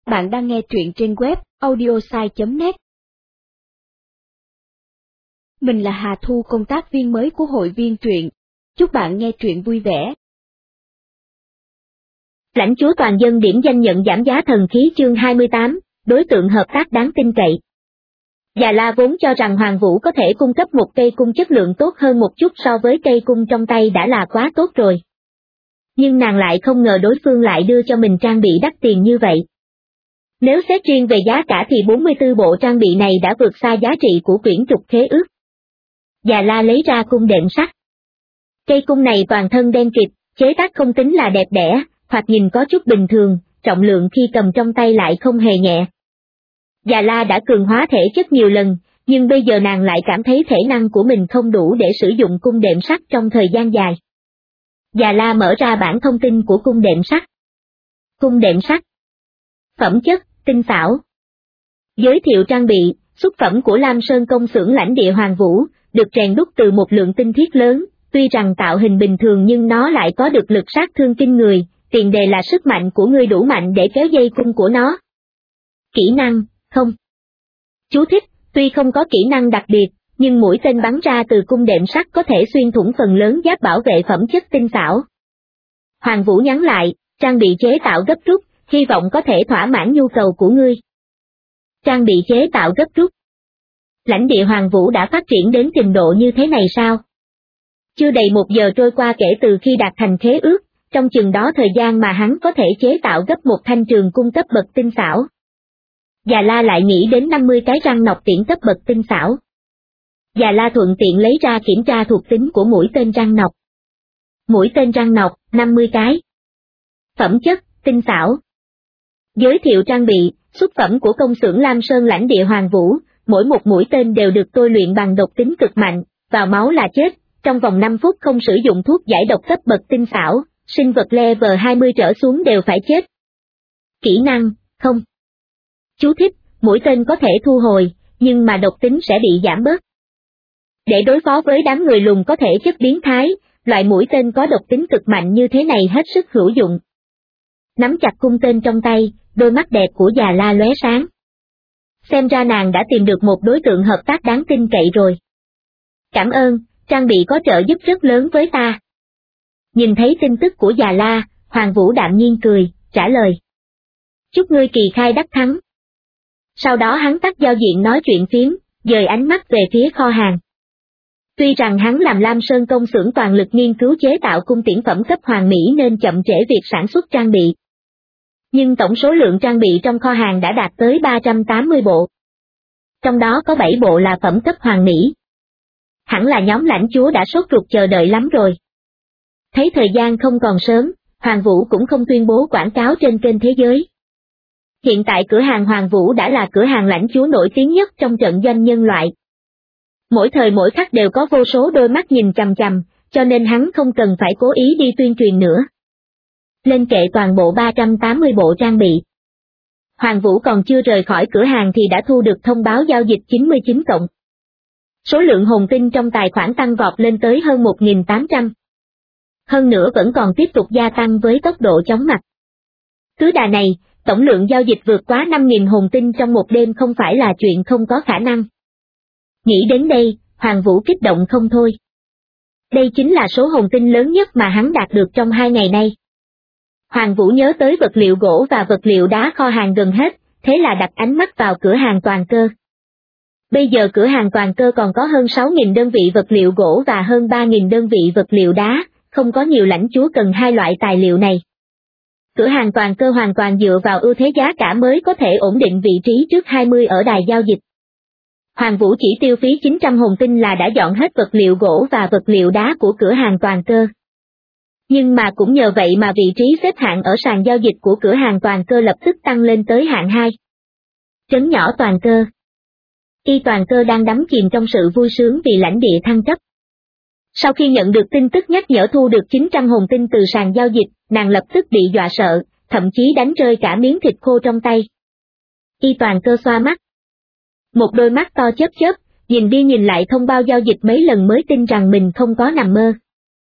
Bạn đang nghe truyện trên web audiosai.net. Mình là Hà Thu, công tác viên mới của hội viên truyện. Chúc bạn nghe truyện vui vẻ. Lãnh chúa toàn dân điểm danh nhận giảm giá thần khí chương 28, đối tượng hợp tác đáng tin cậy. Già La vốn cho rằng Hoàng Vũ có thể cung cấp một cây cung chất lượng tốt hơn một chút so với cây cung trong tay đã là quá tốt rồi. Nhưng nàng lại không ngờ đối phương lại đưa cho mình trang bị đắt tiền như vậy. Nếu xét riêng về giá cả thì 44 bộ trang bị này đã vượt xa giá trị của quyển trục khế ước. Già La lấy ra cung đệm sắt. Cây cung này toàn thân đen kịt, chế tác không tính là đẹp đẽ, hoặc nhìn có chút bình thường, trọng lượng khi cầm trong tay lại không hề nhẹ. Già La đã cường hóa thể chất nhiều lần, nhưng bây giờ nàng lại cảm thấy thể năng của mình không đủ để sử dụng cung đệm sắt trong thời gian dài. Già La mở ra bảng thông tin của cung đệm sắt. Cung đệm sắt. Phẩm chất, tinh xảo. Giới thiệu trang bị, xuất phẩm của Lam Sơn công xưởng lãnh địa Hoàng Vũ, được rèn đúc từ một lượng tinh thiết lớn, tuy rằng tạo hình bình thường nhưng nó lại có được lực sát thương kinh người, tiền đề là sức mạnh của ngươi đủ mạnh để kéo dây cung của nó. Kỹ năng, không. Chú thích, tuy không có kỹ năng đặc biệt, nhưng mũi tên bắn ra từ cung đệm sắt có thể xuyên thủng phần lớn giáp bảo vệ phẩm chất tinh xảo. Hoàng Vũ nhắn lại, trang bị chế tạo gấp rút, hy vọng có thể thỏa mãn nhu cầu của ngươi. Trang bị chế tạo gấp rút. Lãnh địa Hoàng Vũ đã phát triển đến trình độ như thế này sao? Chưa đầy 1 giờ trôi qua kể từ khi đạt thành khế ước, trong chừng đó thời gian mà hắn có thể chế tạo gấp một thanh trường cung cấp bậc tinh xảo. Già La lại nghĩ đến 50 cái răng nọc tiễn cấp bậc tinh xảo. Già La thuận tiện lấy ra kiểm tra thuộc tính của mũi tên răng nọc. Mũi tên răng nọc, 50 cái. Phẩm chất, tinh xảo. Giới thiệu trang bị, xuất phẩm của công xưởng Lam Sơn lãnh địa Hoàng Vũ, mỗi một mũi tên đều được tôi luyện bằng độc tính cực mạnh, vào máu là chết, trong vòng 5 phút không sử dụng thuốc giải độc cấp bậc tinh xảo, sinh vật level 20 trở xuống đều phải chết. Kỹ năng, không. Chú thích, mũi tên có thể thu hồi, nhưng mà độc tính sẽ bị giảm bớt. Để đối phó với đám người lùn có thể chất biến thái, loại mũi tên có độc tính cực mạnh như thế này hết sức hữu dụng. Nắm chặt cung tên trong tay, đôi mắt đẹp của Già La lóe sáng. Xem ra nàng đã tìm được một đối tượng hợp tác đáng tin cậy rồi. Cảm ơn, trang bị có trợ giúp rất lớn với ta. Nhìn thấy tin tức của Già La, Hoàng Vũ đạm nhiên cười, trả lời. Chúc ngươi kỳ khai đắc thắng. Sau đó hắn tắt giao diện nói chuyện phiếm, dời ánh mắt về phía kho hàng. Tuy rằng hắn làm Lam Sơn công xưởng toàn lực nghiên cứu chế tạo cung tiễn phẩm cấp hoàng mỹ nên chậm trễ việc sản xuất trang bị. Nhưng tổng số lượng trang bị trong kho hàng đã đạt tới 380 bộ. Trong đó có 7 bộ là phẩm cấp hoàng mỹ. Hẳn là nhóm lãnh chúa đã sốt ruột chờ đợi lắm rồi. Thấy thời gian không còn sớm, Hoàng Vũ cũng không tuyên bố quảng cáo trên kênh thế giới. Hiện tại cửa hàng Hoàng Vũ đã là cửa hàng lãnh chúa nổi tiếng nhất trong trận doanh nhân loại. Mỗi thời mỗi khắc đều có vô số đôi mắt nhìn chằm chằm, cho nên hắn không cần phải cố ý đi tuyên truyền nữa. Lên kệ toàn bộ 380 bộ trang bị. Hoàng Vũ còn chưa rời khỏi cửa hàng thì đã thu được thông báo giao dịch 99 cộng. Số lượng hồn tinh trong tài khoản tăng vọt lên tới hơn 1.800. Hơn nữa vẫn còn tiếp tục gia tăng với tốc độ chóng mặt. Cứ đà này, tổng lượng giao dịch vượt quá 5.000 hồn tinh trong một đêm không phải là chuyện không có khả năng. Nghĩ đến đây, Hoàng Vũ kích động không thôi. Đây chính là số hồn tinh lớn nhất mà hắn đạt được trong 2 ngày nay. Hoàng Vũ nhớ tới vật liệu gỗ và vật liệu đá kho hàng gần hết, thế là đặt ánh mắt vào cửa hàng Toàn Cơ. Bây giờ cửa hàng Toàn Cơ còn có hơn 6.000 đơn vị vật liệu gỗ và hơn 3.000 đơn vị vật liệu đá, không có nhiều lãnh chúa cần hai loại tài liệu này. Cửa hàng Toàn Cơ hoàn toàn dựa vào ưu thế giá cả mới có thể ổn định vị trí trước 20 ở đài giao dịch. Hoàng Vũ chỉ tiêu phí 900 hồn tinh là đã dọn hết vật liệu gỗ và vật liệu đá của cửa hàng Toàn Cơ. Nhưng mà cũng nhờ vậy mà vị trí xếp hạng ở sàn giao dịch của cửa hàng Toàn Cơ lập tức tăng lên tới hạng 2. Trấn nhỏ Toàn Cơ. Y Toàn Cơ đang đắm chìm trong sự vui sướng vì lãnh địa thăng cấp. Sau khi nhận được tin tức nhắc nhở thu được 900 hồn tinh từ sàn giao dịch, nàng lập tức bị dọa sợ, thậm chí đánh rơi cả miếng thịt khô trong tay. Y Toàn Cơ xoa mắt. Một đôi mắt to chớp chớp, nhìn đi nhìn lại thông báo giao dịch mấy lần mới tin rằng mình không có nằm mơ.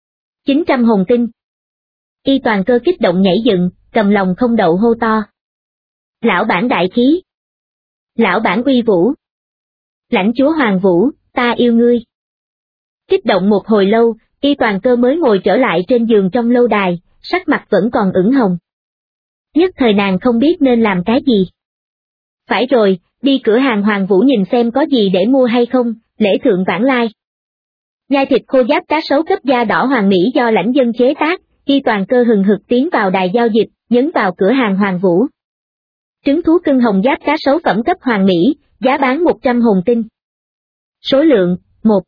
900 hồn tinh. Y Toàn Cơ kích động nhảy dựng, cầm lòng không đậu hô to. Lão bản đại khí. Lão bản uy vũ. Lãnh chúa Hoàng Vũ, ta yêu ngươi. Kích động một hồi lâu, Y Toàn Cơ mới ngồi trở lại trên giường trong lâu đài, sắc mặt vẫn còn ửng hồng. Nhất thời nàng không biết nên làm cái gì. Phải rồi, đi cửa hàng Hoàng Vũ nhìn xem có gì để mua hay không, lễ thượng vãng lai. Nhai thịt khô giáp cá sấu cấp da đỏ hoàng mỹ do lãnh dân chế tác, Y Toàn Cơ hừng hực tiến vào đài giao dịch, nhấn vào cửa hàng Hoàng Vũ. Trứng thú cưng hồng giáp cá sấu phẩm cấp hoàng mỹ, giá bán 100 hồn tinh. Số lượng, 1.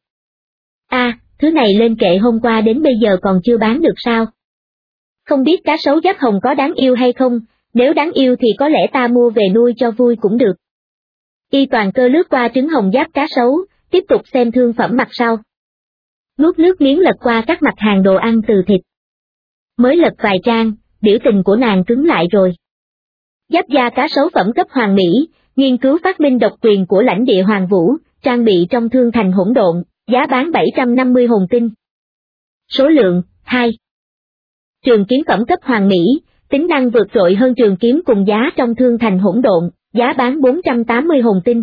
Thứ này lên kệ hôm qua đến bây giờ còn chưa bán được sao? Không biết cá sấu giáp hồng có đáng yêu hay không, nếu đáng yêu thì có lẽ ta mua về nuôi cho vui cũng được. Y Toàn Cơ lướt qua trứng hồng giáp cá sấu, tiếp tục xem thương phẩm mặt sau. Nuốt nước miếng lật qua các mặt hàng đồ ăn từ thịt. Mới lật vài trang, biểu tình của nàng cứng lại rồi. Giáp da cá sấu phẩm cấp hoàng mỹ, nghiên cứu phát minh độc quyền của lãnh địa Hoàng Vũ, trang bị trong thương thành hỗn độn, giá bán 750 hồn tinh. Số lượng, 2. Trường kiếm phẩm cấp hoàng mỹ, tính năng vượt trội hơn trường kiếm cùng giá trong thương thành hỗn độn, giá bán 480 hồn tinh.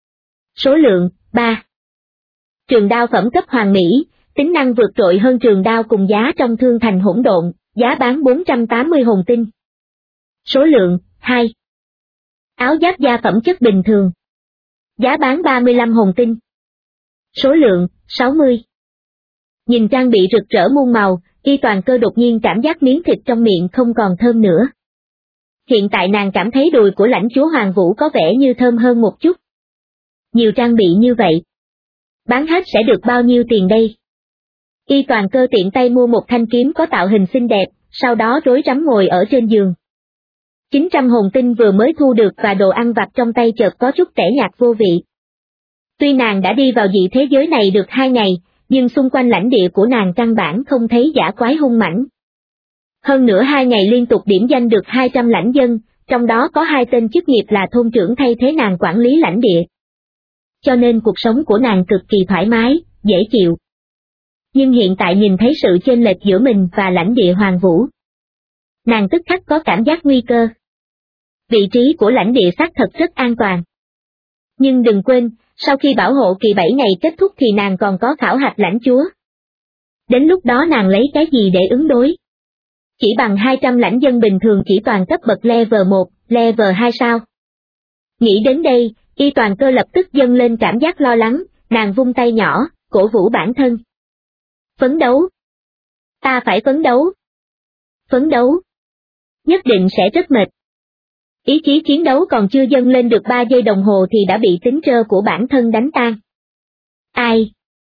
Số lượng, 3. Trường đao phẩm cấp hoàng mỹ, tính năng vượt trội hơn trường đao cùng giá trong thương thành hỗn độn, giá bán 480 hồn tinh. Số lượng, 2. Áo giáp da phẩm chất bình thường. Giá bán 35 hồn tinh. Số lượng, 60. Nhìn trang bị rực rỡ muôn màu, Y Toàn Cơ đột nhiên cảm giác miếng thịt trong miệng không còn thơm nữa. Hiện tại nàng cảm thấy đùi của lãnh chúa Hoàng Vũ có vẻ như thơm hơn một chút. Nhiều trang bị như vậy. Bán hết sẽ được bao nhiêu tiền đây? Y Toàn Cơ tiện tay mua một thanh kiếm có tạo hình xinh đẹp, sau đó rối rắm ngồi ở trên giường. 900 hồn tinh vừa mới thu được và đồ ăn vặt trong tay chợt có chút tẻ nhạt vô vị. Tuy nàng đã đi vào dị thế giới này được 2 ngày, nhưng xung quanh lãnh địa của nàng căn bản không thấy dã quái hung mãnh. Hơn nữa 2 ngày liên tục điểm danh được 200 lãnh dân, trong đó có 2 tên chức nghiệp là thôn trưởng thay thế nàng quản lý lãnh địa. Cho nên cuộc sống của nàng cực kỳ thoải mái, dễ chịu. Nhưng hiện tại nhìn thấy sự chênh lệch giữa mình và lãnh địa Hoàng Vũ, nàng tức khắc có cảm giác nguy cơ. Vị trí của lãnh địa xác thật rất an toàn. Nhưng đừng quên, sau khi bảo hộ kỳ 7 ngày kết thúc thì nàng còn có khảo hạch lãnh chúa. Đến lúc đó nàng lấy cái gì để ứng đối? Chỉ bằng 200 lãnh dân bình thường chỉ toàn cấp bậc level 1, level 2 sao? Nghĩ đến đây, Y Toàn Cơ lập tức dâng lên cảm giác lo lắng, nàng vung tay nhỏ, cổ vũ bản thân. Phấn đấu. Ta phải phấn đấu. Phấn đấu. Nhất định sẽ rất mệt. Ý chí chiến đấu còn chưa dâng lên được 3 giây đồng hồ thì đã bị tính trơ của bản thân đánh tan. Ai?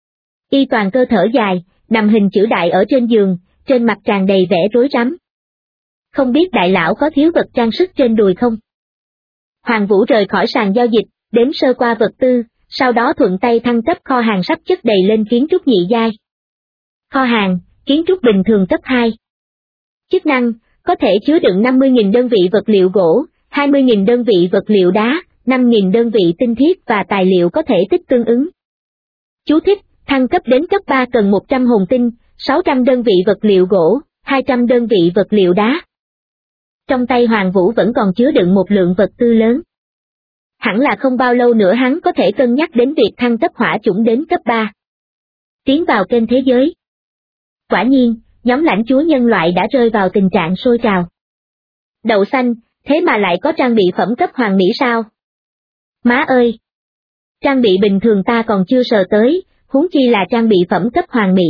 Y Toàn Cơ thở dài, nằm hình chữ đại ở trên giường, trên mặt tràn đầy vẻ rối rắm. Không biết đại lão có thiếu vật trang sức trên đùi không? Hoàng Vũ rời khỏi sàn giao dịch, đếm sơ qua vật tư, sau đó thuận tay thăng cấp kho hàng sắp chất đầy lên kiến trúc nhị giai. Kho hàng, kiến trúc bình thường cấp 2. Chức năng, có thể chứa đựng 50.000 đơn vị vật liệu gỗ, 20.000 đơn vị vật liệu đá, 5.000 đơn vị tinh thiết và tài liệu có thể tích tương ứng. Chú thích, thăng cấp đến cấp 3 cần 100 hồn tinh, 600 đơn vị vật liệu gỗ, 200 đơn vị vật liệu đá. Trong tay Hoàng Vũ vẫn còn chứa đựng một lượng vật tư lớn. Hẳn là không bao lâu nữa hắn có thể cân nhắc đến việc thăng cấp hỏa chủng đến cấp 3. Tiến vào kênh thế giới. Quả nhiên, nhóm lãnh chúa nhân loại đã rơi vào tình trạng sôi trào. Đậu xanh, thế mà lại có trang bị phẩm cấp hoàng mỹ sao? Má ơi! Trang bị bình thường ta còn chưa sờ tới, huống chi là trang bị phẩm cấp hoàng mỹ.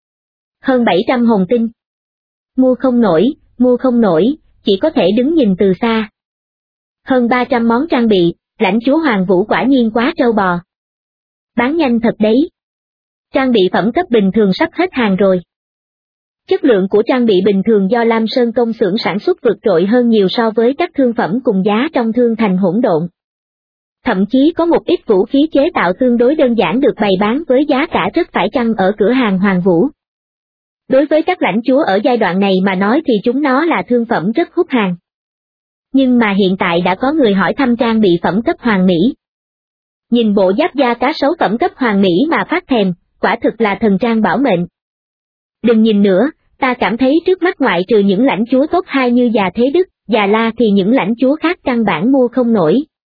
Hơn 700 hồn tinh. Mua không nổi, chỉ có thể đứng nhìn từ xa. Hơn 300 món trang bị, lãnh chúa Hoàng Vũ quả nhiên quá trâu bò. Bán nhanh thật đấy. Trang bị phẩm cấp bình thường sắp hết hàng rồi. Chất lượng của trang bị bình thường do Lam Sơn công xưởng sản xuất vượt trội hơn nhiều so với các thương phẩm cùng giá trong thương thành hỗn độn. Thậm chí có một ít vũ khí chế tạo tương đối đơn giản được bày bán với giá cả rất phải chăng ở cửa hàng Hoàng Vũ. Đối với các lãnh chúa ở giai đoạn này mà nói thì chúng nó là thương phẩm rất hút hàng. Nhưng mà hiện tại đã có người hỏi thăm trang bị phẩm cấp hoàng mỹ. Nhìn bộ giáp da cá sấu phẩm cấp hoàng mỹ mà phát thèm, quả thực là thần trang bảo mệnh. Đừng nhìn nữa, ta cảm thấy trước mắt ngoại trừ những lãnh chúa top 2 như Già Thế Đức, Già La thì những lãnh chúa khác căn bản mua không nổi.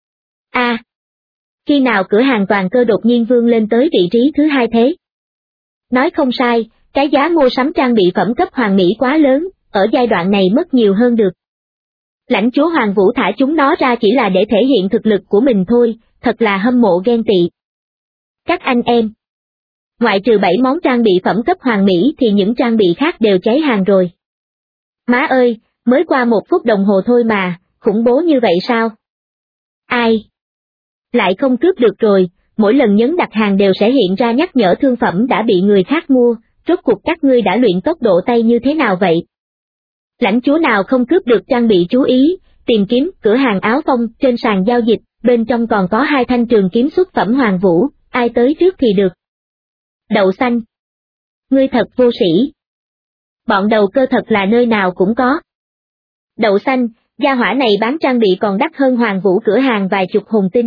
Khi nào cửa hàng toàn cơ đột nhiên vươn lên tới vị trí thứ 2 thế? Nói không sai, cái giá mua sắm trang bị phẩm cấp hoàng mỹ quá lớn, ở giai đoạn này mất nhiều hơn được. Lãnh chúa Hoàng Vũ thả chúng nó ra chỉ là để thể hiện thực lực của mình thôi, thật là hâm mộ ghen tị. Các anh em, ngoại trừ 7 món trang bị phẩm cấp hoàng mỹ thì những trang bị khác đều cháy hàng rồi. Má ơi, mới qua 1 phút đồng hồ thôi mà, khủng bố như vậy sao? Ai? Lại không cướp được rồi, mỗi lần nhấn đặt hàng đều sẽ hiện ra nhắc nhở thương phẩm đã bị người khác mua, rốt cuộc các ngươi đã luyện tốc độ tay như thế nào vậy? Lãnh chúa nào không cướp được trang bị chú ý, tìm kiếm cửa hàng áo phong trên sàn giao dịch, bên trong còn có 2 thanh trường kiếm xuất phẩm Hoàng Vũ, ai tới trước thì được. Đậu xanh. Ngươi thật vô sĩ. Bọn đầu cơ thật là nơi nào cũng có. Đậu xanh, gia hỏa này bán trang bị còn đắt hơn Hoàng Vũ cửa hàng vài chục hồn tinh.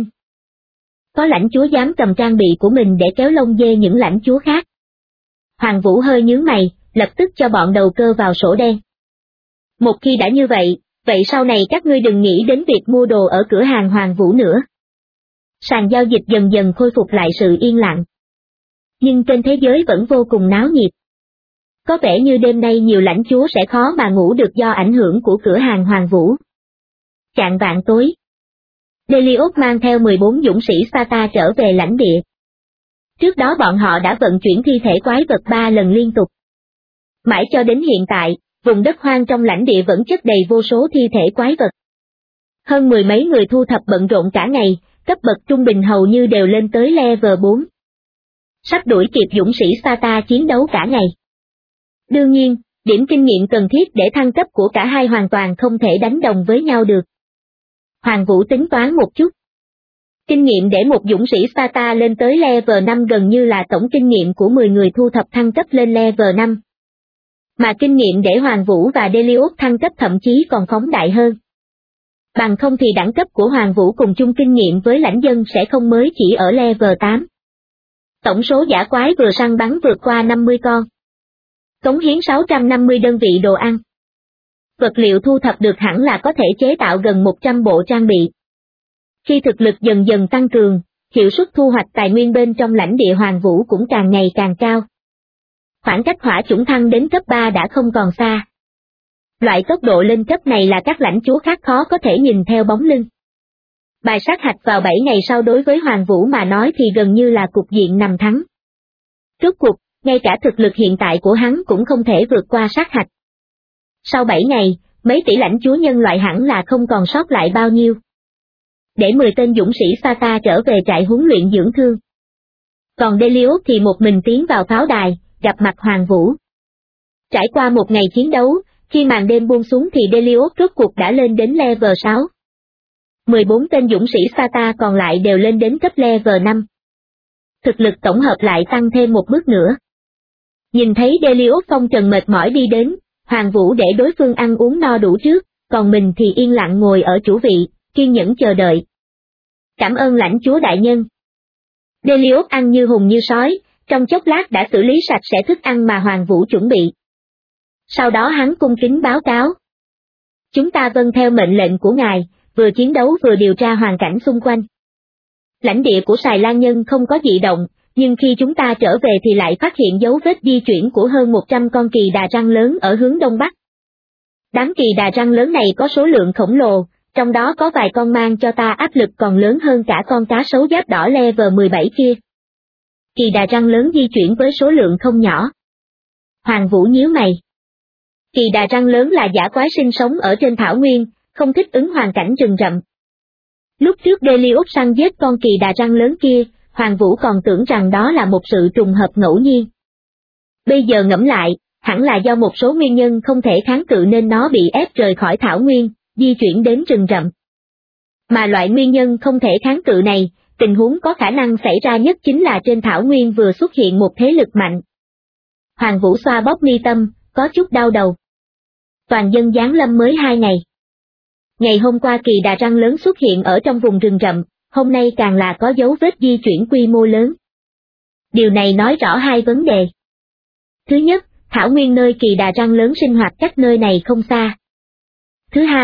Có lãnh chúa dám cầm trang bị của mình để kéo lông dê những lãnh chúa khác. Hoàng Vũ hơi nhướng mày, lập tức cho bọn đầu cơ vào sổ đen. Một khi đã như vậy, vậy sau này các ngươi đừng nghĩ đến việc mua đồ ở cửa hàng Hoàng Vũ nữa. Sàn giao dịch dần dần khôi phục lại sự yên lặng. Nhưng trên thế giới vẫn vô cùng náo nhiệt. Có vẻ như đêm nay nhiều lãnh chúa sẽ khó mà ngủ được do ảnh hưởng của cửa hàng Hoàng Vũ. Chạng vạng tối, Delios mang theo 14 dũng sĩ Sparta trở về lãnh địa. Trước đó bọn họ đã vận chuyển thi thể quái vật 3 lần liên tục. Mãi cho đến hiện tại, vùng đất hoang trong lãnh địa vẫn chất đầy vô số thi thể quái vật. Hơn 10 mấy người thu thập bận rộn cả ngày, cấp bậc trung bình hầu như đều lên tới level 4. Sắp đuổi kịp dũng sĩ Sparta chiến đấu cả ngày. Đương nhiên, điểm kinh nghiệm cần thiết để thăng cấp của cả hai hoàn toàn không thể đánh đồng với nhau được. Hoàng Vũ tính toán một chút. Kinh nghiệm để một dũng sĩ Sparta lên tới level 5 gần như là tổng kinh nghiệm của 10 người thu thập thăng cấp lên level 5. Mà kinh nghiệm để Hoàng Vũ và Delios thăng cấp thậm chí còn phóng đại hơn. Bằng không thì đẳng cấp của Hoàng Vũ cùng chung kinh nghiệm với lãnh dân sẽ không mới chỉ ở level 8. Tổng số dã quái vừa săn bắn vượt qua 50 con. Cống hiến 650 đơn vị đồ ăn. Vật liệu thu thập được hẳn là có thể chế tạo gần 100 bộ trang bị. Khi thực lực dần dần tăng cường, hiệu suất thu hoạch tài nguyên bên trong lãnh địa Hoàng Vũ cũng càng ngày càng cao. Khoảng cách hỏa chủng thăng đến cấp 3 đã không còn xa. Loại tốc độ lên cấp này là các lãnh chúa khác khó có thể nhìn theo bóng lưng. Bài sát hạch vào 7 ngày sau đối với Hoàng Vũ mà nói thì gần như là cục diện nằm thắng. Rốt cuộc, ngay cả thực lực hiện tại của hắn cũng không thể vượt qua sát hạch. Sau 7 ngày, mấy tỷ lãnh chúa nhân loại hẳn là không còn sót lại bao nhiêu. Để 10 tên dũng sĩ Sparta trở về trại huấn luyện dưỡng thương. Còn Delios thì một mình tiến vào pháo đài, gặp mặt Hoàng Vũ. Trải qua một ngày chiến đấu, khi màn đêm buông xuống thì Delios rốt cuộc đã lên đến level 6. 14 tên dũng sĩ Sparta còn lại đều lên đến cấp level 5. Thực lực tổng hợp lại tăng thêm một bước nữa. Nhìn thấy Delios phong trần mệt mỏi đi đến, Hoàng Vũ để đối phương ăn uống no đủ trước, còn mình thì yên lặng ngồi ở chủ vị, kiên nhẫn chờ đợi. Cảm ơn lãnh chúa đại nhân. Delios ăn như hùng như sói, trong chốc lát đã xử lý sạch sẽ thức ăn mà Hoàng Vũ chuẩn bị. Sau đó hắn cung kính báo cáo. Chúng ta vâng theo mệnh lệnh của ngài, vừa chiến đấu vừa điều tra hoàn cảnh xung quanh. Lãnh địa của Sài Lan Nhân không có dị động, nhưng khi chúng ta trở về thì lại phát hiện dấu vết di chuyển của hơn 100 con kỳ đà răng lớn ở hướng đông bắc. Đám kỳ đà răng lớn này có số lượng khổng lồ, trong đó có vài con mang cho ta áp lực còn lớn hơn cả con cá sấu giáp đỏ level 17 kia. Kỳ đà răng lớn di chuyển với số lượng không nhỏ. Hoàng Vũ nhíu mày. Kỳ đà răng lớn là dã quái sinh sống ở trên thảo nguyên, không thích ứng hoàn cảnh rừng rậm. Lúc trước Delios săn giết con kỳ đà răng lớn kia, Hoàng Vũ còn tưởng rằng đó là một sự trùng hợp ngẫu nhiên. Bây giờ ngẫm lại, hẳn là do một số nguyên nhân không thể kháng cự nên nó bị ép rời khỏi thảo nguyên, di chuyển đến rừng rậm. Mà loại nguyên nhân không thể kháng cự này, tình huống có khả năng xảy ra nhất chính là trên thảo nguyên vừa xuất hiện một thế lực mạnh. Hoàng Vũ xoa bóp mi tâm, có chút đau đầu. Toàn dân giáng lâm mới 2 ngày. Ngày hôm qua kỳ đà răng lớn xuất hiện ở trong vùng rừng rậm, hôm nay càng là có dấu vết di chuyển quy mô lớn. Điều này nói rõ hai vấn đề. Thứ nhất, thảo nguyên nơi kỳ đà răng lớn sinh hoạt cách nơi này không xa. Thứ hai,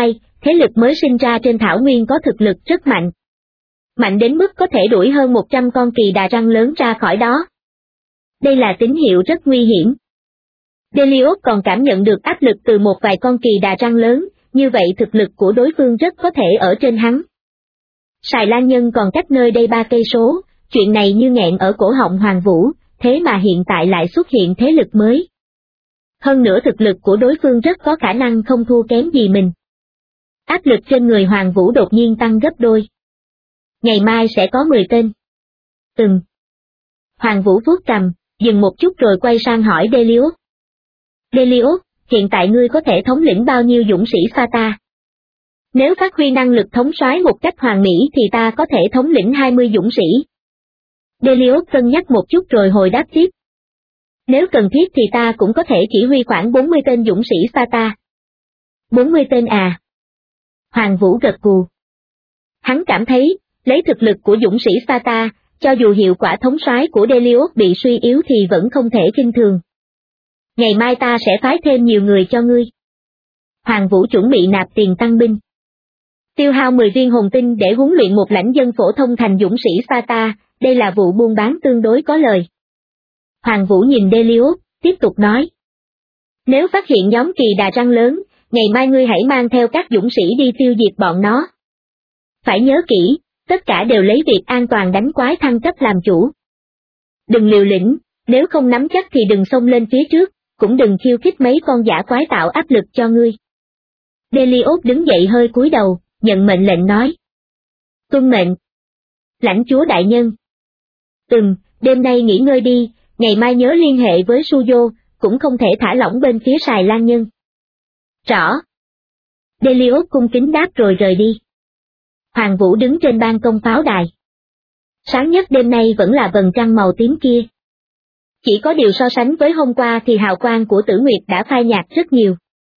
thế lực mới sinh ra trên thảo nguyên có thực lực rất mạnh. Mạnh đến mức có thể đuổi hơn 100 con kỳ đà răng lớn ra khỏi đó. Đây là tín hiệu rất nguy hiểm. Delius còn cảm nhận được áp lực từ một vài con kỳ đà răng lớn, như vậy thực lực của đối phương rất có thể ở trên hắn. Sài Lan Nhân còn cách nơi đây 3 cây số, chuyện này như nghẹn ở cổ họng Hoàng Vũ, thế mà hiện tại lại xuất hiện thế lực mới. Hơn nữa thực lực của đối phương rất có khả năng không thua kém gì mình. Áp lực trên người Hoàng Vũ đột nhiên tăng gấp đôi. Ngày mai sẽ có 10 tên. Hoàng Vũ vuốt cằm, dừng một chút rồi quay sang hỏi Delius. Delius, hiện tại ngươi có thể thống lĩnh bao nhiêu dũng sĩ Sparta? Nếu phát huy năng lực thống soái một cách hoàn mỹ thì ta có thể thống lĩnh 20 dũng sĩ. Delius cân nhắc một chút rồi hồi đáp tiếp. Nếu cần thiết thì ta cũng có thể chỉ huy khoảng 40 tên dũng sĩ Sparta. 40 tên à? Hoàng Vũ gật gù. Hắn cảm thấy, lấy thực lực của dũng sĩ Sparta, cho dù hiệu quả thống soái của Delius bị suy yếu thì vẫn không thể khinh thường. Ngày mai ta sẽ phái thêm nhiều người cho ngươi. Hoàng Vũ chuẩn bị nạp tiền tăng binh. Tiêu hao 10 viên hồn tinh để huấn luyện một lãnh dân phổ thông thành dũng sĩ Sparta, đây là vụ buôn bán tương đối có lời. Hoàng Vũ nhìn Delius, tiếp tục nói. Nếu phát hiện nhóm kỳ đà răng lớn, ngày mai ngươi hãy mang theo các dũng sĩ đi tiêu diệt bọn nó. Phải nhớ kỹ, tất cả đều lấy việc an toàn đánh quái thăng cấp làm chủ. Đừng liều lĩnh, nếu không nắm chắc thì đừng xông lên phía trước, cũng đừng khiêu khích mấy con dã quái tạo áp lực cho ngươi. Delius đứng dậy hơi cúi đầu, nhận mệnh lệnh nói. Tuân mệnh. Lãnh chúa đại nhân. Đêm nay nghỉ ngơi đi, ngày mai nhớ liên hệ với Suzo, cũng không thể thả lỏng bên phía Sài Lan Nhân. Rõ. Delius cung kính đáp rồi rời đi. Hoàng Vũ đứng trên ban công pháo đài. Sáng nhất đêm nay vẫn là vầng trăng màu tím kia. Chỉ có điều so sánh với hôm qua thì hào quang của Tử Nguyệt đã phai nhạt rất nhiều.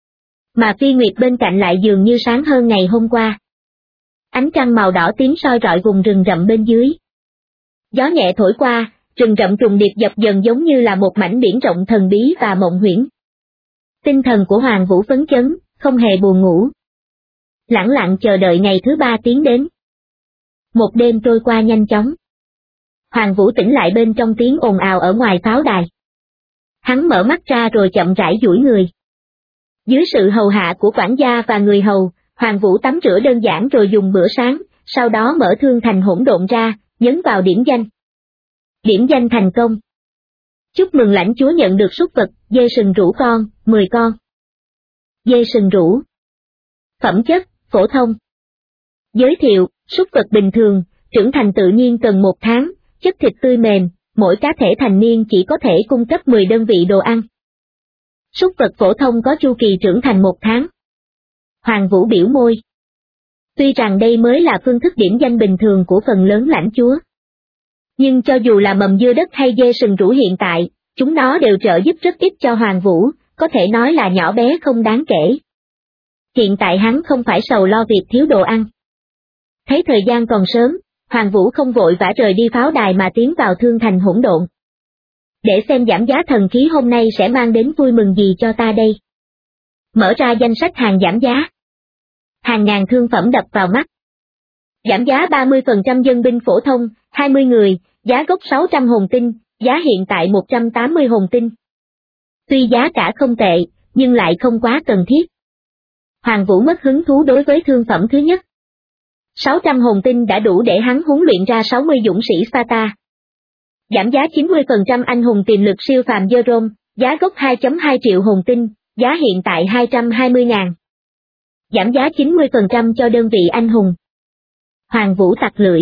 Mà Phi Nguyệt bên cạnh lại dường như sáng hơn ngày hôm qua. Ánh trăng màu đỏ tím soi rọi vùng rừng rậm bên dưới. Gió nhẹ thổi qua, rừng rậm trùng điệp dập dần giống như là một mảnh biển rộng thần bí và mộng huyễn. Tinh thần của Hoàng Vũ phấn chấn, không hề buồn ngủ. Lẳng lặng chờ đợi ngày thứ 3 tiến đến. Một đêm trôi qua nhanh chóng. Hoàng Vũ tỉnh lại bên trong tiếng ồn ào ở ngoài pháo đài. Hắn mở mắt ra rồi chậm rãi duỗi người. Dưới sự hầu hạ của quản gia và người hầu, Hoàng Vũ tắm rửa đơn giản rồi dùng bữa sáng, sau đó mở thương thành hỗn độn ra, nhấn vào điểm danh. Điểm danh thành công. Chúc mừng lãnh chúa nhận được súc vật, dê sừng rũ con, 10 con. Dê sừng rũ. Phẩm chất, phổ thông. Giới thiệu, súc vật bình thường, trưởng thành tự nhiên cần 1 tháng, chất thịt tươi mềm, mỗi cá thể thành niên chỉ có thể cung cấp 10 đơn vị đồ ăn. Súc vật phổ thông có chu kỳ trưởng thành 1 tháng. Hoàng Vũ biểu môi. Tuy rằng đây mới là phương thức điểm danh bình thường của phần lớn lãnh chúa. Nhưng cho dù là mầm dưa đất hay dê sừng rũ hiện tại, chúng nó đều trợ giúp rất ít cho Hoàng Vũ, có thể nói là nhỏ bé không đáng kể. Hiện tại hắn không phải sầu lo việc thiếu đồ ăn. Thấy thời gian còn sớm, Hoàng Vũ không vội vã rời đi pháo đài mà tiến vào thương thành hỗn độn. Để xem giảm giá thần khí hôm nay sẽ mang đến vui mừng gì cho ta đây. Mở ra danh sách hàng giảm giá. Hàng ngàn thương phẩm đập vào mắt. Giảm giá 30% dân binh phổ thông, 20 người, giá gốc 600 hồn tinh, giá hiện tại 180 hồn tinh. Tuy giá cả không tệ, nhưng lại không quá cần thiết. Hoàng Vũ mất hứng thú đối với thương phẩm thứ nhất. 600 hồn tinh đã đủ để hắn huấn luyện ra 60 dũng sĩ Sparta. Giảm giá 90% anh hùng tiềm lực siêu phàm Jerome, giá gốc 2.2 triệu hồn tinh, giá hiện tại 220.000. Giảm giá 90% cho đơn vị anh hùng. Hoàng Vũ tặc lưỡi.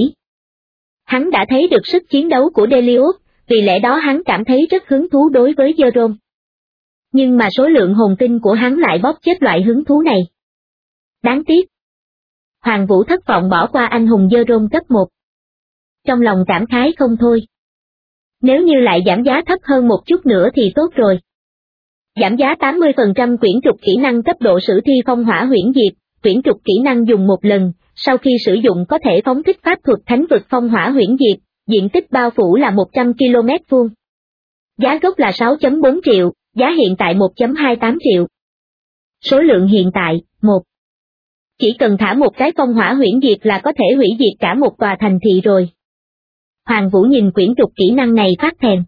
Hắn đã thấy được sức chiến đấu của Delius, vì lẽ đó hắn cảm thấy rất hứng thú đối với Jerome. Nhưng mà số lượng hồn tinh của hắn lại bóp chết loại hứng thú này. Đáng tiếc. Hoàng Vũ thất vọng bỏ qua anh hùng Jerome cấp 1. Trong lòng cảm khái không thôi. Nếu như lại giảm giá thấp hơn một chút nữa thì tốt rồi. Giảm giá 80% quyển trục kỹ năng cấp độ sử thi phong hỏa huyễn diệt, quyển trục kỹ năng dùng một lần, sau khi sử dụng có thể phóng thích pháp thuật thánh vực phong hỏa huyễn diệt, diện tích bao phủ là 100 km vuông. Giá gốc là 6.4 triệu, giá hiện tại 1.28 triệu. Số lượng hiện tại, 1. chỉ cần thả một cái phong hỏa huyễn diệt là có thể hủy diệt cả một tòa thành thị rồi. Hoàng Vũ nhìn quyển trục kỹ năng này phát thèm.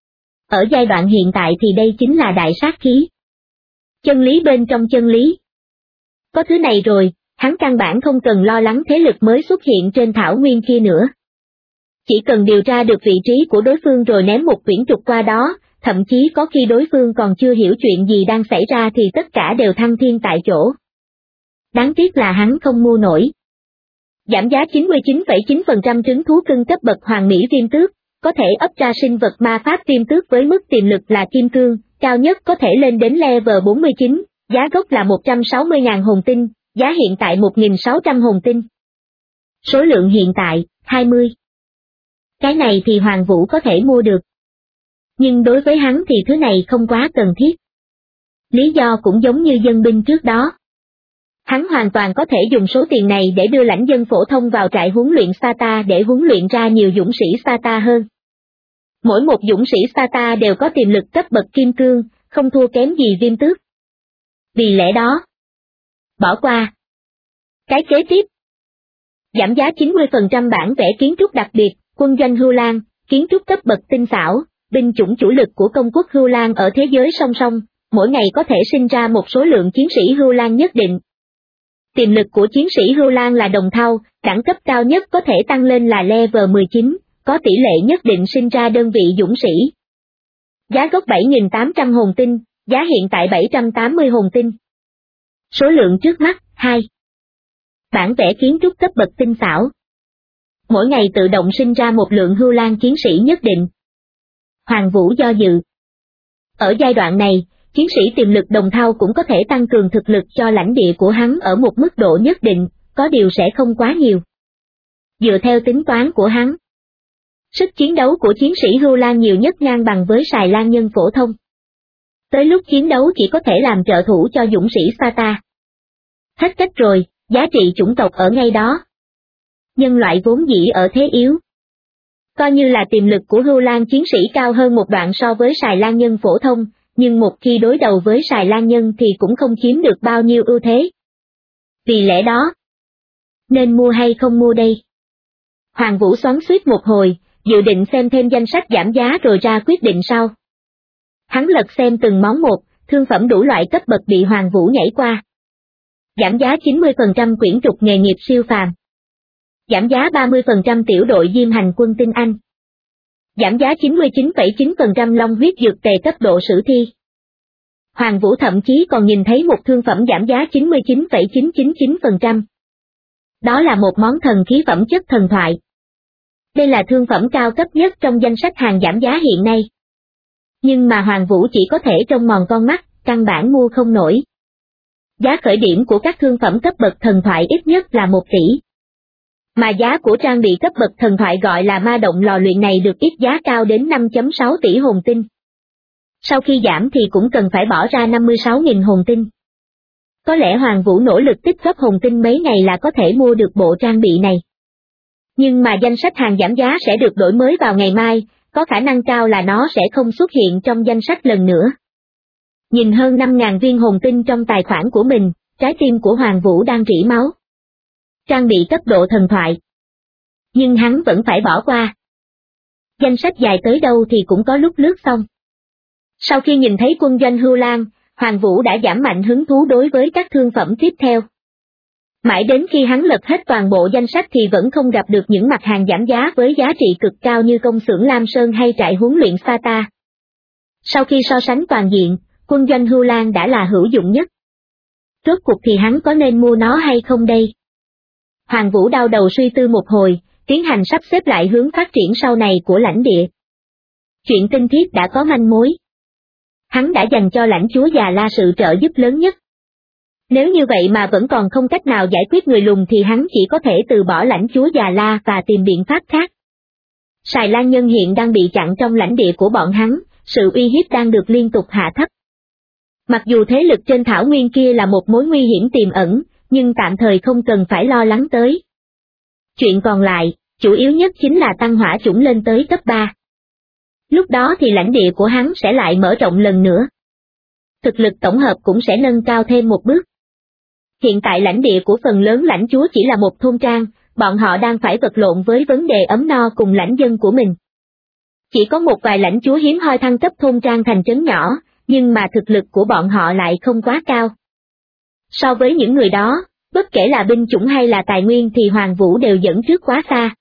Ở giai đoạn hiện tại thì đây chính là đại sát khí. Chân lý bên trong chân lý. Có thứ này rồi, hắn căn bản không cần lo lắng thế lực mới xuất hiện trên thảo nguyên kia nữa. Chỉ cần điều tra được vị trí của đối phương rồi ném một quyển trục qua đó, thậm chí có khi đối phương còn chưa hiểu chuyện gì đang xảy ra thì tất cả đều thăng thiên tại chỗ. Đáng tiếc là hắn không mua nổi. Giảm giá 99,9% trứng thú cưng cấp bậc hoàng mỹ viêm tước, có thể ấp ra sinh vật ma pháp viêm tước với mức tiềm lực là kim cương, cao nhất có thể lên đến level 49, giá gốc là 160.000 hồn tinh, giá hiện tại 1.600 hồn tinh. Số lượng hiện tại, 20. Cái này thì Hoàng Vũ có thể mua được. Nhưng đối với hắn thì thứ này không quá cần thiết. Lý do cũng giống như dân binh trước đó. Hắn hoàn toàn có thể dùng số tiền này để đưa lãnh dân phổ thông vào trại huấn luyện Sata để huấn luyện ra nhiều dũng sĩ Sata hơn. Mỗi một dũng sĩ Sata đều có tiềm lực cấp bậc kim cương, không thua kém gì viêm tước. Vì lẽ đó, bỏ qua. Cái kế tiếp. Giảm giá 90% bản vẽ kiến trúc đặc biệt, quân doanh Hưu Lan, kiến trúc cấp bậc tinh xảo, binh chủng chủ lực của công quốc Hưu Lan ở thế giới song song, mỗi ngày có thể sinh ra một số lượng chiến sĩ Hưu Lan nhất định. Tiềm lực của chiến sĩ Hưu Lan là đồng thau, đẳng cấp cao nhất có thể tăng lên là level 19, có tỷ lệ nhất định sinh ra đơn vị dũng sĩ. Giá gốc 7.800 hồn tinh, giá hiện tại 780 hồn tinh. Số lượng trước mắt, 2. Bản vẽ kiến trúc cấp bậc tinh xảo. Mỗi ngày tự động sinh ra một lượng Hưu Lan chiến sĩ nhất định. Hoàng Vũ do dự. Ở giai đoạn này, chiến sĩ tiềm lực đồng thau cũng có thể tăng cường thực lực cho lãnh địa của hắn ở một mức độ nhất định, có điều sẽ không quá nhiều. Dựa theo tính toán của hắn, sức chiến đấu của chiến sĩ Hưu Lan nhiều nhất ngang bằng với Sài Lan nhân phổ thông. Tới lúc chiến đấu chỉ có thể làm trợ thủ cho dũng sĩ Sata. Hết cách rồi, giá trị chủng tộc ở ngay đó. Nhân loại vốn dĩ ở thế yếu. Coi như là tiềm lực của Hưu Lan chiến sĩ cao hơn một đoạn so với Sài Lan nhân phổ thông, nhưng một khi đối đầu với Sài Lan nhân thì cũng không chiếm được bao nhiêu ưu thế. Vì lẽ đó, nên mua hay không mua đây? Hoàng Vũ xoắn xuýt một hồi, dự định xem thêm danh sách giảm giá rồi ra quyết định sau. Hắn lật xem từng món một, thương phẩm đủ loại cấp bậc bị Hoàng Vũ nhảy qua. Giảm giá 90% quyển trục nghề nghiệp siêu phàm. Giảm giá 30% tiểu đội diêm hành quân tinh Anh. Giảm giá 99,9% long huyết dược tề cấp độ sử thi. Hoàng Vũ thậm chí còn nhìn thấy một thương phẩm giảm giá 99,999%. Đó là một món thần khí phẩm chất thần thoại. Đây là thương phẩm cao cấp nhất trong danh sách hàng giảm giá hiện nay. Nhưng mà Hoàng Vũ chỉ có thể trông mòn con mắt, căn bản mua không nổi. Giá khởi điểm của các thương phẩm cấp bậc thần thoại ít nhất là 1 tỷ. Mà giá của trang bị cấp bậc thần thoại gọi là ma động lò luyện này được ít giá cao đến 5.6 tỷ hồn tinh. Sau khi giảm thì cũng cần phải bỏ ra 56.000 hồn tinh. Có lẽ Hoàng Vũ nỗ lực tích góp hồn tinh mấy ngày là có thể mua được bộ trang bị này. Nhưng mà danh sách hàng giảm giá sẽ được đổi mới vào ngày mai, có khả năng cao là nó sẽ không xuất hiện trong danh sách lần nữa. Nhìn hơn 5.000 viên hồn tinh trong tài khoản của mình, trái tim của Hoàng Vũ đang rỉ máu. Trang bị cấp độ thần thoại. Nhưng hắn vẫn phải bỏ qua. Danh sách dài tới đâu thì cũng có lúc lướt xong. Sau khi nhìn thấy quân doanh Hưu Lan, Hoàng Vũ đã giảm mạnh hứng thú đối với các thương phẩm tiếp theo. Mãi đến khi hắn lật hết toàn bộ danh sách thì vẫn không gặp được những mặt hàng giảm giá với giá trị cực cao như công xưởng Lam Sơn hay trại huấn luyện Sata. Sau khi so sánh toàn diện, quân doanh Hưu Lan đã là hữu dụng nhất. Rốt cuộc thì hắn có nên mua nó hay không đây? Hoàng Vũ đau đầu suy tư một hồi, tiến hành sắp xếp lại hướng phát triển sau này của lãnh địa. Chuyện tinh thiết đã có manh mối. Hắn đã dành cho lãnh chúa Già La sự trợ giúp lớn nhất. Nếu như vậy mà vẫn còn không cách nào giải quyết người lùn thì hắn chỉ có thể từ bỏ lãnh chúa Già La và tìm biện pháp khác. Sài Lan nhân hiện đang bị chặn trong lãnh địa của bọn hắn, sự uy hiếp đang được liên tục hạ thấp. Mặc dù thế lực trên thảo nguyên kia là một mối nguy hiểm tiềm ẩn, nhưng tạm thời không cần phải lo lắng tới. Chuyện còn lại, chủ yếu nhất chính là tăng hỏa chủng lên tới cấp 3. Lúc đó thì lãnh địa của hắn sẽ lại mở rộng lần nữa. Thực lực tổng hợp cũng sẽ nâng cao thêm một bước. hiện tại lãnh địa của phần lớn lãnh chúa chỉ là một thôn trang, bọn họ đang phải vật lộn với vấn đề ấm no cùng lãnh dân của mình. Chỉ có một vài lãnh chúa hiếm hoi thăng cấp thôn trang thành trấn nhỏ, nhưng mà thực lực của bọn họ lại không quá cao. So với những người đó, bất kể là binh chủng hay là tài nguyên thì Hoàng Vũ đều dẫn trước quá xa.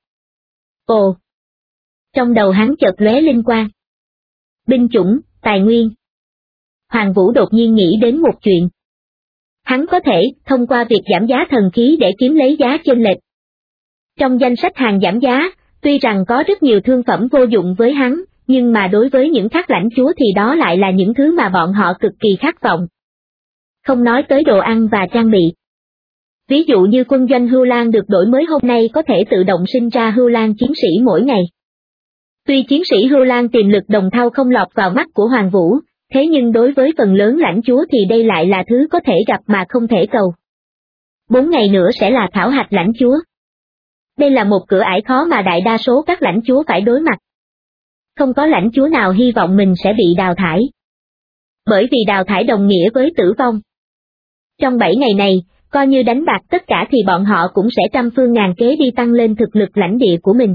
Ồ! Trong đầu hắn chợt lóe linh quang. Binh chủng, tài nguyên. Hoàng Vũ đột nhiên nghĩ đến một chuyện. Hắn có thể thông qua việc giảm giá thần khí để kiếm lấy giá chênh lệch. Trong danh sách hàng giảm giá, tuy rằng có rất nhiều thương phẩm vô dụng với hắn, nhưng mà đối với những khác lãnh chúa thì đó lại là những thứ mà bọn họ cực kỳ khát vọng. Không nói tới đồ ăn và trang bị. Ví dụ như quân doanh Hưu Lang được đổi mới hôm nay có thể tự động sinh ra Hưu Lang chiến sĩ mỗi ngày. Tuy chiến sĩ Hưu Lang tiềm lực đồng thau không lọt vào mắt của Hoàng Vũ, thế nhưng đối với phần lớn lãnh chúa thì đây lại là thứ có thể gặp mà không thể cầu. 4 ngày nữa sẽ là khảo hạch lãnh chúa. Đây là một cửa ải khó mà đại đa số các lãnh chúa phải đối mặt. Không có lãnh chúa nào hy vọng mình sẽ bị đào thải. Bởi vì đào thải đồng nghĩa với tử vong. Trong 7 ngày này, coi như đánh bạc tất cả thì bọn họ cũng sẽ trăm phương ngàn kế đi tăng lên thực lực lãnh địa của mình.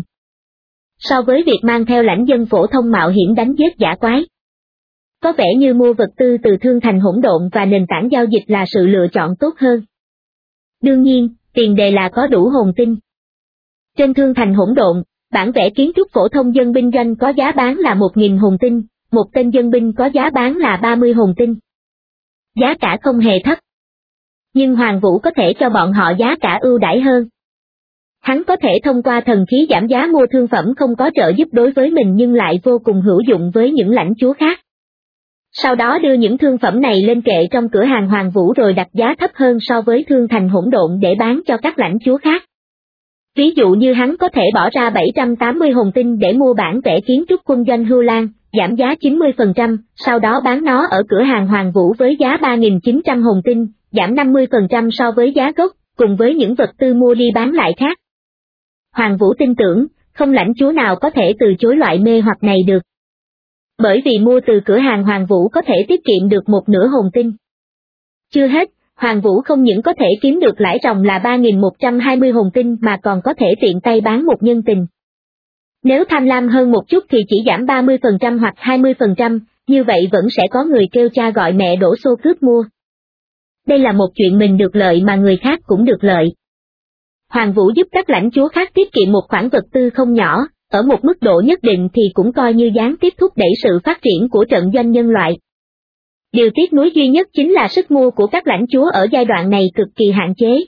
So với việc mang theo lãnh dân phổ thông mạo hiểm đánh giết dã quái, có vẻ như mua vật tư từ thương thành hỗn độn và nền tảng giao dịch là sự lựa chọn tốt hơn. Đương nhiên, tiền đề là có đủ hồn tinh. Trên thương thành hỗn độn, bản vẽ kiến trúc phổ thông dân binh doanh có giá bán là 1.000 hồn tinh, một tên dân binh có giá bán là 30 hồn tinh. Giá cả không hề thấp. Nhưng Hoàng Vũ có thể cho bọn họ giá cả ưu đãi hơn. Hắn có thể thông qua thần khí giảm giá mua thương phẩm không có trợ giúp đối với mình nhưng lại vô cùng hữu dụng với những lãnh chúa khác. Sau đó đưa những thương phẩm này lên kệ trong cửa hàng Hoàng Vũ rồi đặt giá thấp hơn so với thương thành hỗn độn để bán cho các lãnh chúa khác. Ví dụ như hắn có thể bỏ ra 780 hồn tinh để mua bản vẽ kiến trúc quân doanh Hưu Lang, giảm giá 90%, sau đó bán nó ở cửa hàng Hoàng Vũ với giá 3.900 hồn tinh, giảm 50% so với giá gốc, cùng với những vật tư mua đi bán lại khác. Hoàng Vũ tin tưởng, không lãnh chúa nào có thể từ chối loại mê hoặc này được. Bởi vì mua từ cửa hàng Hoàng Vũ có thể tiết kiệm được một nửa hồn tinh. Chưa hết, Hoàng Vũ không những có thể kiếm được lãi ròng là 3.120 hồn tinh mà còn có thể tiện tay bán một nhân tình. Nếu tham lam hơn một chút thì chỉ giảm 30% hoặc 20%, như vậy vẫn sẽ có người kêu cha gọi mẹ đổ xô cướp mua. Đây là một chuyện mình được lợi mà người khác cũng được lợi. Hoàng Vũ giúp các lãnh chúa khác tiết kiệm một khoản vật tư không nhỏ, ở một mức độ nhất định thì cũng coi như gián tiếp thúc đẩy sự phát triển của trận doanh nhân loại. Điều tiếc nuối duy nhất chính là sức mua của các lãnh chúa ở giai đoạn này cực kỳ hạn chế.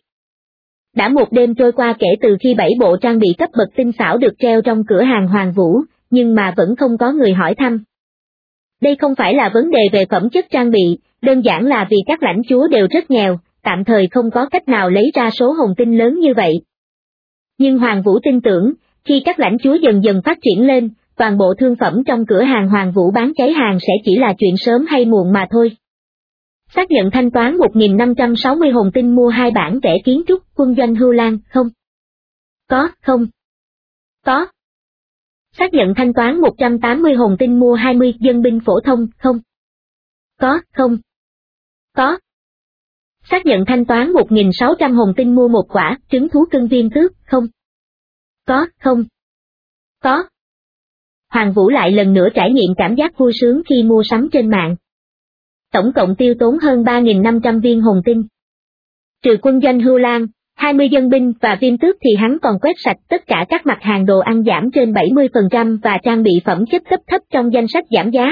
Đã một đêm trôi qua kể từ khi 7 bộ trang bị cấp bậc tinh xảo được treo trong cửa hàng Hoàng Vũ, nhưng mà vẫn không có người hỏi thăm. Đây không phải là vấn đề về phẩm chất trang bị, đơn giản là vì các lãnh chúa đều rất nghèo, tạm thời không có cách nào lấy ra số hồn tinh lớn như vậy. Nhưng Hoàng Vũ tin tưởng, khi các lãnh chúa dần dần phát triển lên, toàn bộ thương phẩm trong cửa hàng Hoàng Vũ bán cháy hàng sẽ chỉ là chuyện sớm hay muộn mà thôi. Xác nhận thanh toán 1.560 hồn tinh mua 2 bản vẽ kiến trúc quân doanh Hưu Lang, không? Có, không? Có. Xác nhận thanh toán 180 hồn tinh mua 20 dân binh phổ thông, không? Có, không? Có. Xác nhận thanh toán 1.600 hồn tinh mua một quả trứng thú cưng viên tước, không? Có, không? Có. Hoàng Vũ lại lần nữa trải nghiệm cảm giác vui sướng khi mua sắm trên mạng. Tổng cộng tiêu tốn hơn 3.500 viên hồn tinh. Trừ quân doanh Hưu Lang, 20 dân binh và viêm tước thì hắn còn quét sạch tất cả các mặt hàng đồ ăn giảm trên 70% và trang bị phẩm chất cấp thấp trong danh sách giảm giá.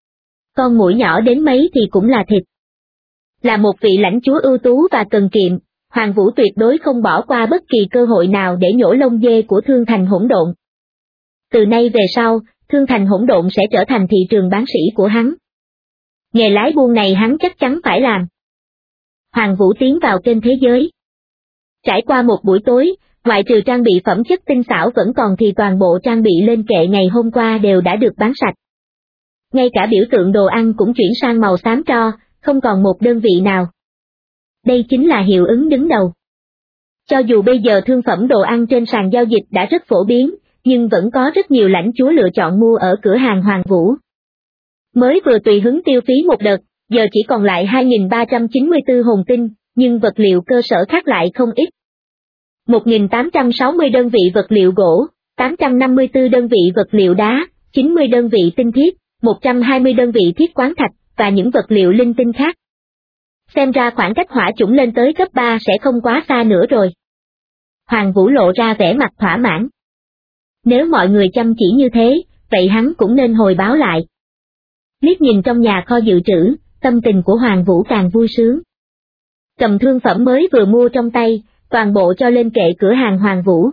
Con muỗi nhỏ đến mấy thì cũng là thịt. Là một vị lãnh chúa ưu tú và cần kiệm, Hoàng Vũ tuyệt đối không bỏ qua bất kỳ cơ hội nào để nhổ lông dê của thương thành hỗn độn. Từ nay về sau, thương thành hỗn độn sẽ trở thành thị trường bán sỉ của hắn. Nghề lái buôn này hắn chắc chắn phải làm. Hoàng Vũ tiến vào kênh thế giới. Trải qua một buổi tối, ngoại trừ trang bị phẩm chất tinh xảo vẫn còn thì toàn bộ trang bị lên kệ ngày hôm qua đều đã được bán sạch. Ngay cả biểu tượng đồ ăn cũng chuyển sang màu xám tro, không còn một đơn vị nào. Đây chính là hiệu ứng đứng đầu. Cho dù bây giờ thương phẩm đồ ăn trên sàn giao dịch đã rất phổ biến, nhưng vẫn có rất nhiều lãnh chúa lựa chọn mua ở cửa hàng Hoàng Vũ. Mới vừa tùy hứng tiêu phí một đợt, giờ chỉ còn lại 2.394 hồn tinh, nhưng vật liệu cơ sở khác lại không ít. 1.860 đơn vị vật liệu gỗ, 854 đơn vị vật liệu đá, 90 đơn vị tinh thiết, 120 đơn vị thiết quán thạch, và những vật liệu linh tinh khác. Xem ra khoảng cách hỏa chủng lên tới cấp 3 sẽ không quá xa nữa rồi. Hoàng Vũ lộ ra vẻ mặt thỏa mãn. Nếu mọi người chăm chỉ như thế, vậy hắn cũng nên hồi báo lại. Liếc nhìn trong nhà kho dự trữ, tâm tình của Hoàng Vũ càng vui sướng. Cầm thương phẩm mới vừa mua trong tay, toàn bộ cho lên kệ cửa hàng Hoàng Vũ.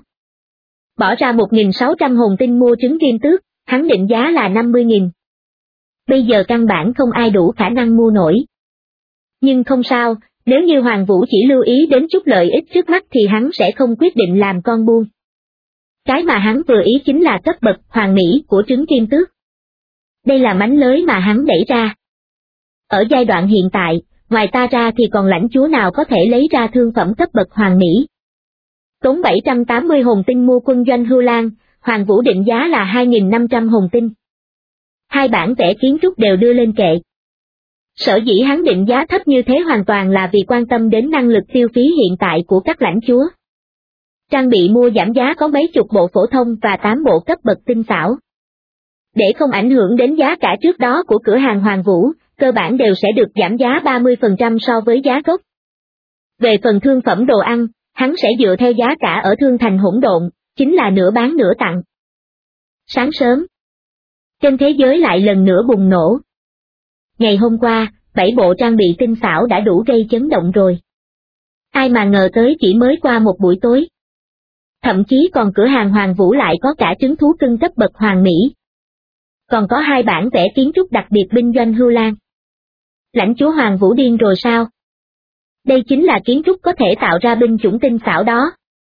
Bỏ ra 1.600 hồn tinh mua trứng kim tước, hắn định giá là 50.000. Bây giờ căn bản không ai đủ khả năng mua nổi. Nhưng không sao, nếu như Hoàng Vũ chỉ lưu ý đến chút lợi ích trước mắt thì hắn sẽ không quyết định làm con buôn. Cái mà hắn vừa ý chính là cấp bậc hoàng mỹ của trứng kim tước. Đây là mánh lới mà hắn đẩy ra. Ở giai đoạn hiện tại, ngoài ta ra thì còn lãnh chúa nào có thể lấy ra thương phẩm cấp bậc hoàng mỹ. Tốn 780 hồn tinh mua quân doanh Hưu Lan, Hoàng Vũ định giá là 2.500 hồn tinh. Hai bản vẽ kiến trúc đều đưa lên kệ. Sở dĩ hắn định giá thấp như thế hoàn toàn là vì quan tâm đến năng lực tiêu phí hiện tại của các lãnh chúa. Trang bị mua giảm giá có mấy chục bộ phổ thông và 8 bộ cấp bậc tinh xảo. Để không ảnh hưởng đến giá cả trước đó của cửa hàng Hoàng Vũ, cơ bản đều sẽ được giảm giá 30% so với giá gốc. Về phần thương phẩm đồ ăn, hắn sẽ dựa theo giá cả ở thương thành hỗn độn, chính là nửa bán nửa tặng. Sáng sớm, trên thế giới lại lần nữa bùng nổ. Ngày hôm qua, 7 bộ trang bị tinh xảo đã đủ gây chấn động rồi. Ai mà ngờ tới chỉ mới qua một buổi tối. Thậm chí còn cửa hàng Hoàng Vũ lại có cả trứng thú cưng cấp bậc hoàng mỹ. Còn có 2 bản vẽ kiến trúc đặc biệt binh doanh Hưu Lan. Lãnh chúa Hoàng Vũ điên rồi sao? Đây chính là kiến trúc có thể tạo ra binh chủng tinh xảo đó.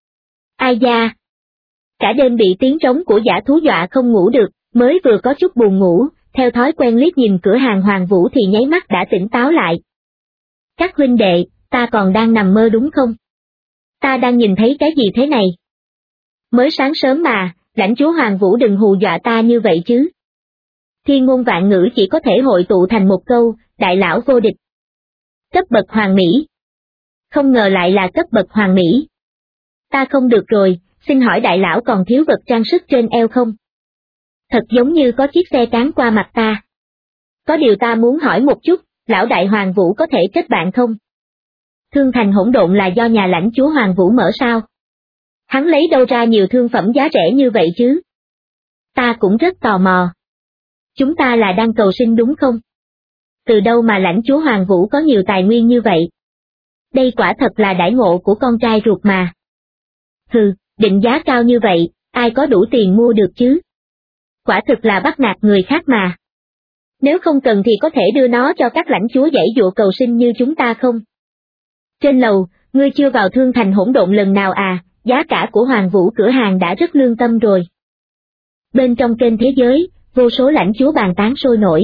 Ai da! Cả đêm bị tiếng trống của dã thú dọa không ngủ được, mới vừa có chút buồn ngủ, theo thói quen liếc nhìn cửa hàng Hoàng Vũ thì nháy mắt đã tỉnh táo lại. Các huynh đệ, ta còn đang nằm mơ đúng không? Ta đang nhìn thấy cái gì thế này? Mới sáng sớm mà, lãnh chúa Hoàng Vũ đừng hù dọa ta như vậy chứ. Thiên ngôn vạn ngữ chỉ có thể hội tụ thành một câu, đại lão vô địch. Cấp bậc hoàng mỹ. Không ngờ lại là cấp bậc hoàng mỹ. Ta không được rồi, xin hỏi đại lão còn thiếu vật trang sức trên eo không? Thật giống như có chiếc xe cán qua mặt ta. Có điều ta muốn hỏi một chút, lão đại Hoàng Vũ có thể kết bạn không? Thương thành hỗn độn là do nhà lãnh chúa Hoàng Vũ mở sao? Hắn lấy đâu ra nhiều thương phẩm giá rẻ như vậy chứ? Ta cũng rất tò mò. Chúng ta là đang cầu sinh đúng không? Từ đâu mà lãnh chúa Hoàng Vũ có nhiều tài nguyên như vậy? Đây quả thật là đãi ngộ của con trai ruột mà. Hừ, định giá cao như vậy, ai có đủ tiền mua được chứ? Quả thực là bắt nạt người khác mà. Nếu không cần thì có thể đưa nó cho các lãnh chúa giãy giụa cầu sinh như chúng ta không? Trên lầu, ngươi chưa vào thương thành hỗn độn lần nào à, giá cả của Hoàng Vũ cửa hàng đã rất lương tâm rồi. Bên trong kênh thế giới, vô số lãnh chúa bàn tán sôi nổi.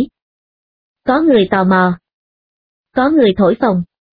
Có người tò mò. Có người thổi phồng.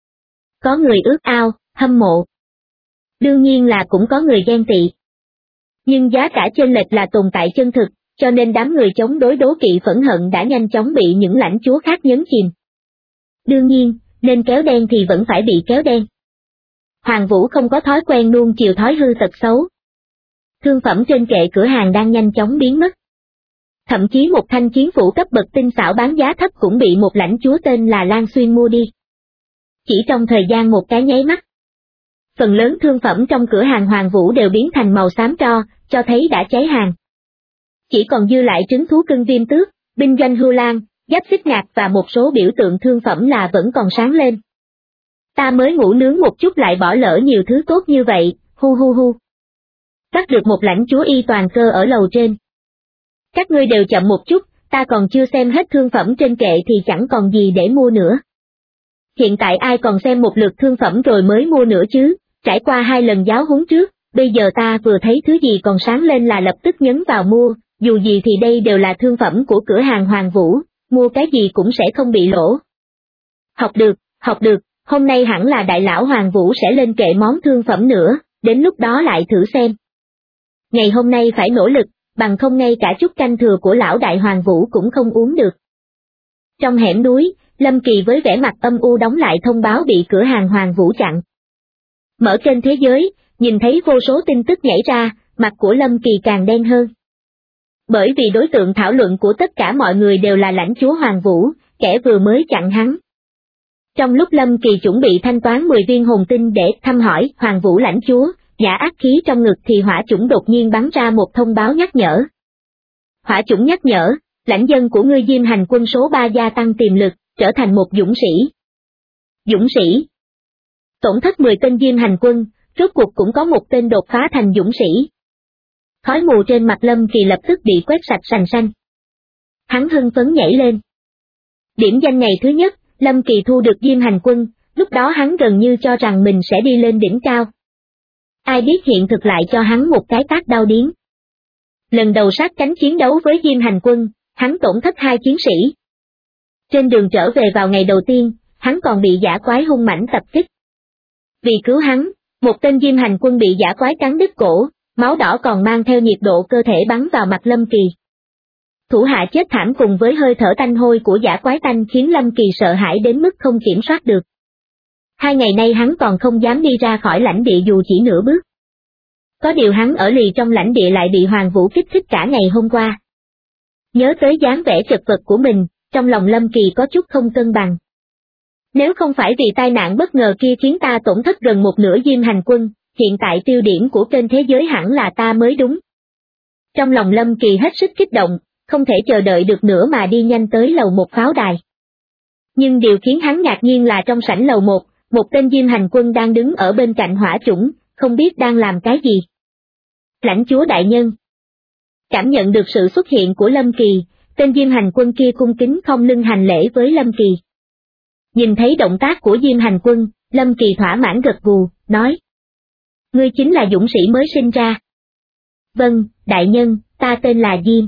Có người ước ao, hâm mộ. Đương nhiên là cũng có người ghen tị. Nhưng giá cả chênh lệch là tồn tại chân thực, cho nên đám người chống đối đố kỵ phẫn hận đã nhanh chóng bị những lãnh chúa khác nhấn chìm. Đương nhiên, nên kéo đen thì vẫn phải bị kéo đen. Hoàng Vũ không có thói quen nuông chiều thói hư tật xấu. Thương phẩm trên kệ cửa hàng đang nhanh chóng biến mất. Thậm chí một thanh chiến phủ cấp bậc tinh xảo bán giá thấp cũng bị một lãnh chúa tên là Lan Xuyên mua đi. Chỉ trong thời gian một cái nháy mắt. Phần lớn thương phẩm trong cửa hàng Hoàng Vũ đều biến thành màu xám tro, cho thấy đã cháy hàng. Chỉ còn dư lại trứng thú cưng Viêm Tước, binh doanh Hưu Lan, giáp xích ngạc và một số biểu tượng thương phẩm là vẫn còn sáng lên. Ta mới ngủ nướng một chút lại bỏ lỡ nhiều thứ tốt như vậy, hu hu hu. Bắt được một lãnh chúa y toàn cơ ở lầu trên. Các ngươi đều chậm một chút, ta còn chưa xem hết thương phẩm trên kệ thì chẳng còn gì để mua nữa. Hiện tại ai còn xem một lượt thương phẩm rồi mới mua nữa chứ, trải qua 2 lần giáo huấn trước, bây giờ ta vừa thấy thứ gì còn sáng lên là lập tức nhấn vào mua, dù gì thì đây đều là thương phẩm của cửa hàng Hoàng Vũ, mua cái gì cũng sẽ không bị lỗ. Học được, hôm nay hẳn là đại lão Hoàng Vũ sẽ lên kệ món thương phẩm nữa, đến lúc đó lại thử xem. Ngày hôm nay phải nỗ lực, bằng không ngay cả chút canh thừa của lão đại Hoàng Vũ cũng không uống được. Trong hẻm núi, Lâm Kỳ với vẻ mặt âm u đóng lại thông báo bị cửa hàng Hoàng Vũ chặn. Mở kênh thế giới, nhìn thấy vô số tin tức nhảy ra, mặt của Lâm Kỳ càng đen hơn. Bởi vì đối tượng thảo luận của tất cả mọi người đều là lãnh chúa Hoàng Vũ, kẻ vừa mới chặn hắn. Trong lúc Lâm Kỳ chuẩn bị thanh toán 10 viên hồn tinh để thăm hỏi Hoàng Vũ lãnh chúa, giả ác khí trong ngực thì hỏa chủng đột nhiên bắn ra một thông báo nhắc nhở. Hỏa chủng nhắc nhở, lãnh dân của ngươi Diêm Hành quân số 3 gia tăng tiềm lực, trở thành một dũng sĩ. Dũng sĩ. Tổn thất 10 tên Diêm Hành quân, rốt cuộc cũng có một tên đột phá thành dũng sĩ. Khói mù trên mặt Lâm Kỳ lập tức bị quét sạch sành xanh. Hắn hưng phấn nhảy lên. Điểm danh ngày thứ nhất, Lâm Kỳ thu được Diêm Hành quân, lúc đó hắn gần như cho rằng mình sẽ đi lên đỉnh cao. Ai biết hiện thực lại cho hắn một cái tát đau điếng. Lần đầu sát cánh chiến đấu với Diêm Hành quân, hắn tổn thất 2 chiến sĩ. Trên đường trở về vào ngày đầu tiên, hắn còn bị dã quái hung mãnh tập kích. Vì cứu hắn, một tên Diêm Hành quân bị dã quái cắn đứt cổ, máu đỏ còn mang theo nhiệt độ cơ thể bắn vào mặt Lâm Kỳ. Thủ hạ chết thảm cùng với hơi thở tanh hôi của dã quái tanh khiến Lâm Kỳ sợ hãi đến mức không kiểm soát được. 2 ngày nay hắn còn không dám đi ra khỏi lãnh địa dù chỉ nửa bước. Có điều hắn ở lì trong lãnh địa lại bị Hoàng Vũ kích thích cả ngày hôm qua. Nhớ tới dáng vẻ chật vật của mình, trong lòng Lâm Kỳ có chút không cân bằng. Nếu không phải vì tai nạn bất ngờ kia khiến ta tổn thất gần một nửa Diêm Hành quân, hiện tại tiêu điểm của kênh thế giới hẳn là ta mới đúng. Trong lòng Lâm Kỳ hết sức kích động, không thể chờ đợi được nữa mà đi nhanh tới lầu 1 pháo đài. Nhưng điều khiến hắn ngạc nhiên là trong sảnh lầu 1, một tên Diêm Hành quân đang đứng ở bên cạnh hỏa chủng, không biết đang làm cái gì. Lãnh chúa đại nhân. Cảm nhận được sự xuất hiện của Lâm Kỳ, tên Diêm Hành quân kia cung kính khom lưng hành lễ với Lâm Kỳ. Nhìn thấy động tác của Diêm Hành quân, Lâm Kỳ thỏa mãn gật gù, nói. Ngươi chính là dũng sĩ mới sinh ra. Vâng, đại nhân, ta tên là Diêm.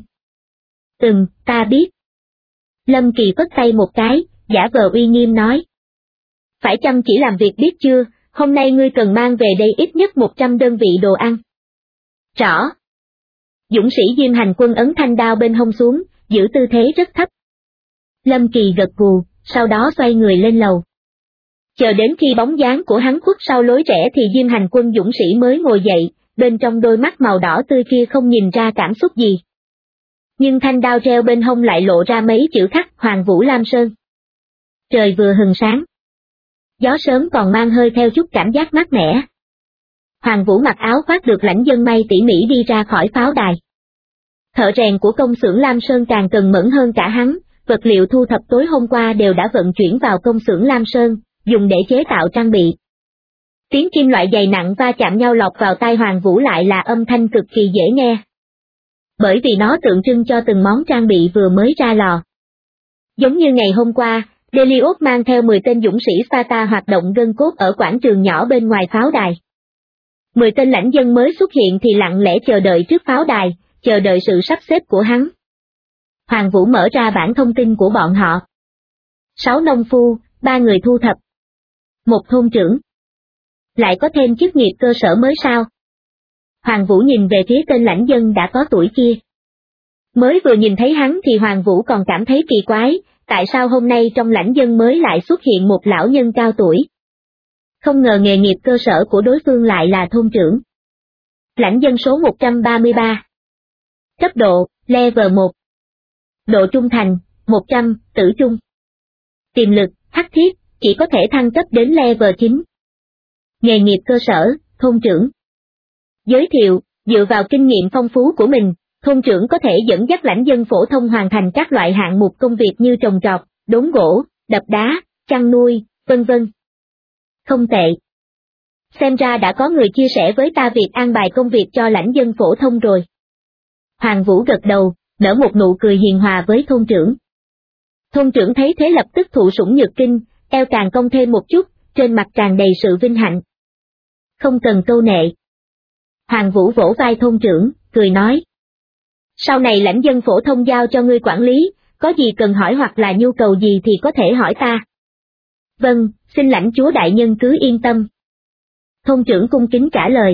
Ta biết. Lâm Kỳ phất tay một cái, giả vờ uy nghiêm nói. Phải chăng chỉ làm việc biết chưa, hôm nay ngươi cần mang về đây ít nhất 100 đơn vị đồ ăn. Rõ. Dũng sĩ Diêm Hành quân ấn thanh đao bên hông xuống, giữ tư thế rất thấp. Lâm Kỳ gật gù, sau đó xoay người lên lầu. Chờ đến khi bóng dáng của hắn khuất sau lối rẽ thì Diêm Hành quân dũng sĩ mới ngồi dậy, bên trong đôi mắt màu đỏ tươi kia không nhìn ra cảm xúc gì. Nhưng thanh đao treo bên hông lại lộ ra mấy chữ khắc Hoàng Vũ Lam Sơn. Trời vừa hừng sáng. Gió sớm còn mang hơi theo chút cảm giác mát mẻ. Hoàng Vũ mặc áo khoác được lãnh dân may tỉ mỉ đi ra khỏi pháo đài. Thợ rèn của công xưởng Lam Sơn càng cần mẫn hơn cả hắn, vật liệu thu thập tối hôm qua đều đã vận chuyển vào công xưởng Lam Sơn, dùng để chế tạo trang bị. Tiếng kim loại dày nặng va chạm nhau lọt vào tai Hoàng Vũ lại là âm thanh cực kỳ dễ nghe. Bởi vì nó tượng trưng cho từng món trang bị vừa mới ra lò. Giống như ngày hôm qua, Delios mang theo 10 tên dũng sĩ Sparta hoạt động gân cốt ở quảng trường nhỏ bên ngoài pháo đài. 10 tên lãnh dân mới xuất hiện thì lặng lẽ chờ đợi trước pháo đài, chờ đợi sự sắp xếp của hắn. Hoàng Vũ mở ra bản thông tin của bọn họ. 6 nông phu, 3 người thu thập. 1 thôn trưởng. Lại có thêm chức nghiệp cơ sở mới sao? Hoàng Vũ nhìn về phía tên lãnh dân đã có tuổi kia. Mới vừa nhìn thấy hắn thì Hoàng Vũ còn cảm thấy kỳ quái, tại sao hôm nay trong lãnh dân mới lại xuất hiện một lão nhân cao tuổi? Không ngờ nghề nghiệp cơ sở của đối phương lại là thôn trưởng. Lãnh dân số 133. Cấp độ, level 1. Độ trung thành, 100, tử trung. Tiềm lực, hắc thiết, chỉ có thể thăng cấp đến level 9. Nghề nghiệp cơ sở, thôn trưởng. Giới thiệu, dựa vào kinh nghiệm phong phú của mình, thôn trưởng có thể dẫn dắt lãnh dân phổ thông hoàn thành các loại hạng mục công việc như trồng trọt, đốn gỗ, đập đá, chăn nuôi, vân vân. Không tệ. Xem ra đã có người chia sẻ với ta việc an bài công việc cho lãnh dân phổ thông rồi. Hoàng Vũ gật đầu, nở một nụ cười hiền hòa với thôn trưởng. Thôn trưởng thấy thế lập tức thụ sủng nhược kinh, eo càng cong thêm một chút, trên mặt tràn đầy sự vinh hạnh. Không cần câu nệ. Hoàng Vũ vỗ vai thôn trưởng, cười nói. Sau này lãnh dân phổ thông giao cho ngươi quản lý, có gì cần hỏi hoặc là nhu cầu gì thì có thể hỏi ta. Vâng, xin lãnh chúa đại nhân cứ yên tâm. Thôn trưởng cung kính trả lời.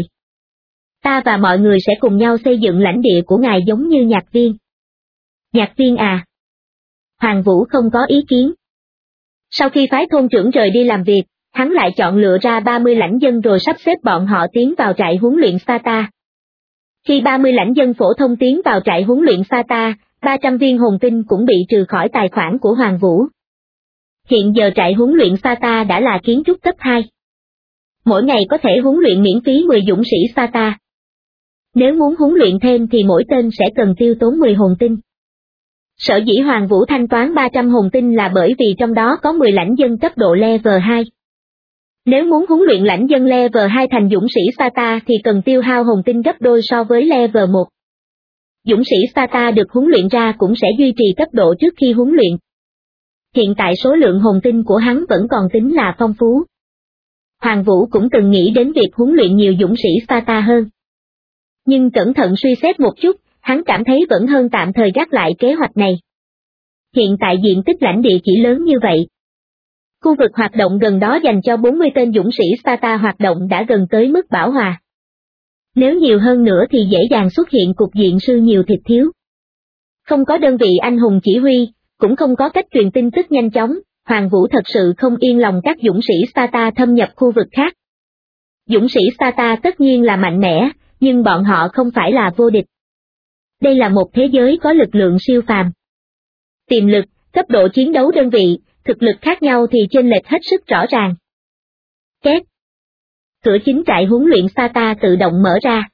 Ta và mọi người sẽ cùng nhau xây dựng lãnh địa của ngài giống như Nhạc Viên. Nhạc Viên à? Hoàng Vũ không có ý kiến. Sau khi phái thôn trưởng rời đi làm việc, hắn lại chọn lựa ra 30 lãnh dân rồi sắp xếp bọn họ tiến vào trại huấn luyện Sata. Khi 30 lãnh dân phổ thông tiến vào trại huấn luyện Sata, 300 viên hồn tinh cũng bị trừ khỏi tài khoản của Hoàng Vũ. Hiện giờ trại huấn luyện Sata đã là kiến trúc cấp 2. Mỗi ngày có thể huấn luyện miễn phí 10 dũng sĩ Sata. Nếu muốn huấn luyện thêm thì mỗi tên sẽ cần tiêu tốn 10 hồn tinh. Sở dĩ Hoàng Vũ thanh toán 300 hồn tinh là bởi vì trong đó có 10 lãnh dân cấp độ level 2. Nếu muốn huấn luyện lãnh dân level 2 thành dũng sĩ Sata thì cần tiêu hao hồn tinh gấp đôi so với level 1. Dũng sĩ Sata được huấn luyện ra cũng sẽ duy trì cấp độ trước khi huấn luyện. Hiện tại số lượng hồn tinh của hắn vẫn còn tính là phong phú. Hoàng Vũ cũng từng nghĩ đến việc huấn luyện nhiều dũng sĩ Sata hơn. Nhưng cẩn thận suy xét một chút, hắn cảm thấy vẫn hơn tạm thời gác lại kế hoạch này. Hiện tại diện tích lãnh địa chỉ lớn như vậy. Khu vực hoạt động gần đó dành cho 40 tên dũng sĩ Sata hoạt động đã gần tới mức bão hòa. Nếu nhiều hơn nữa thì dễ dàng xuất hiện cục diện sư nhiều thịt thiếu. Không có đơn vị anh hùng chỉ huy, cũng không có cách truyền tin tức nhanh chóng, Hoàng Vũ thật sự không yên lòng các dũng sĩ Sata thâm nhập khu vực khác. Dũng sĩ Sata tất nhiên là mạnh mẽ, nhưng bọn họ không phải là vô địch. Đây là một thế giới có lực lượng siêu phàm. Tiềm lực, cấp độ chiến đấu đơn vị, thực lực khác nhau thì chênh lệch hết sức rõ ràng. Két. Cửa chính trại huấn luyện Sata tự động mở ra.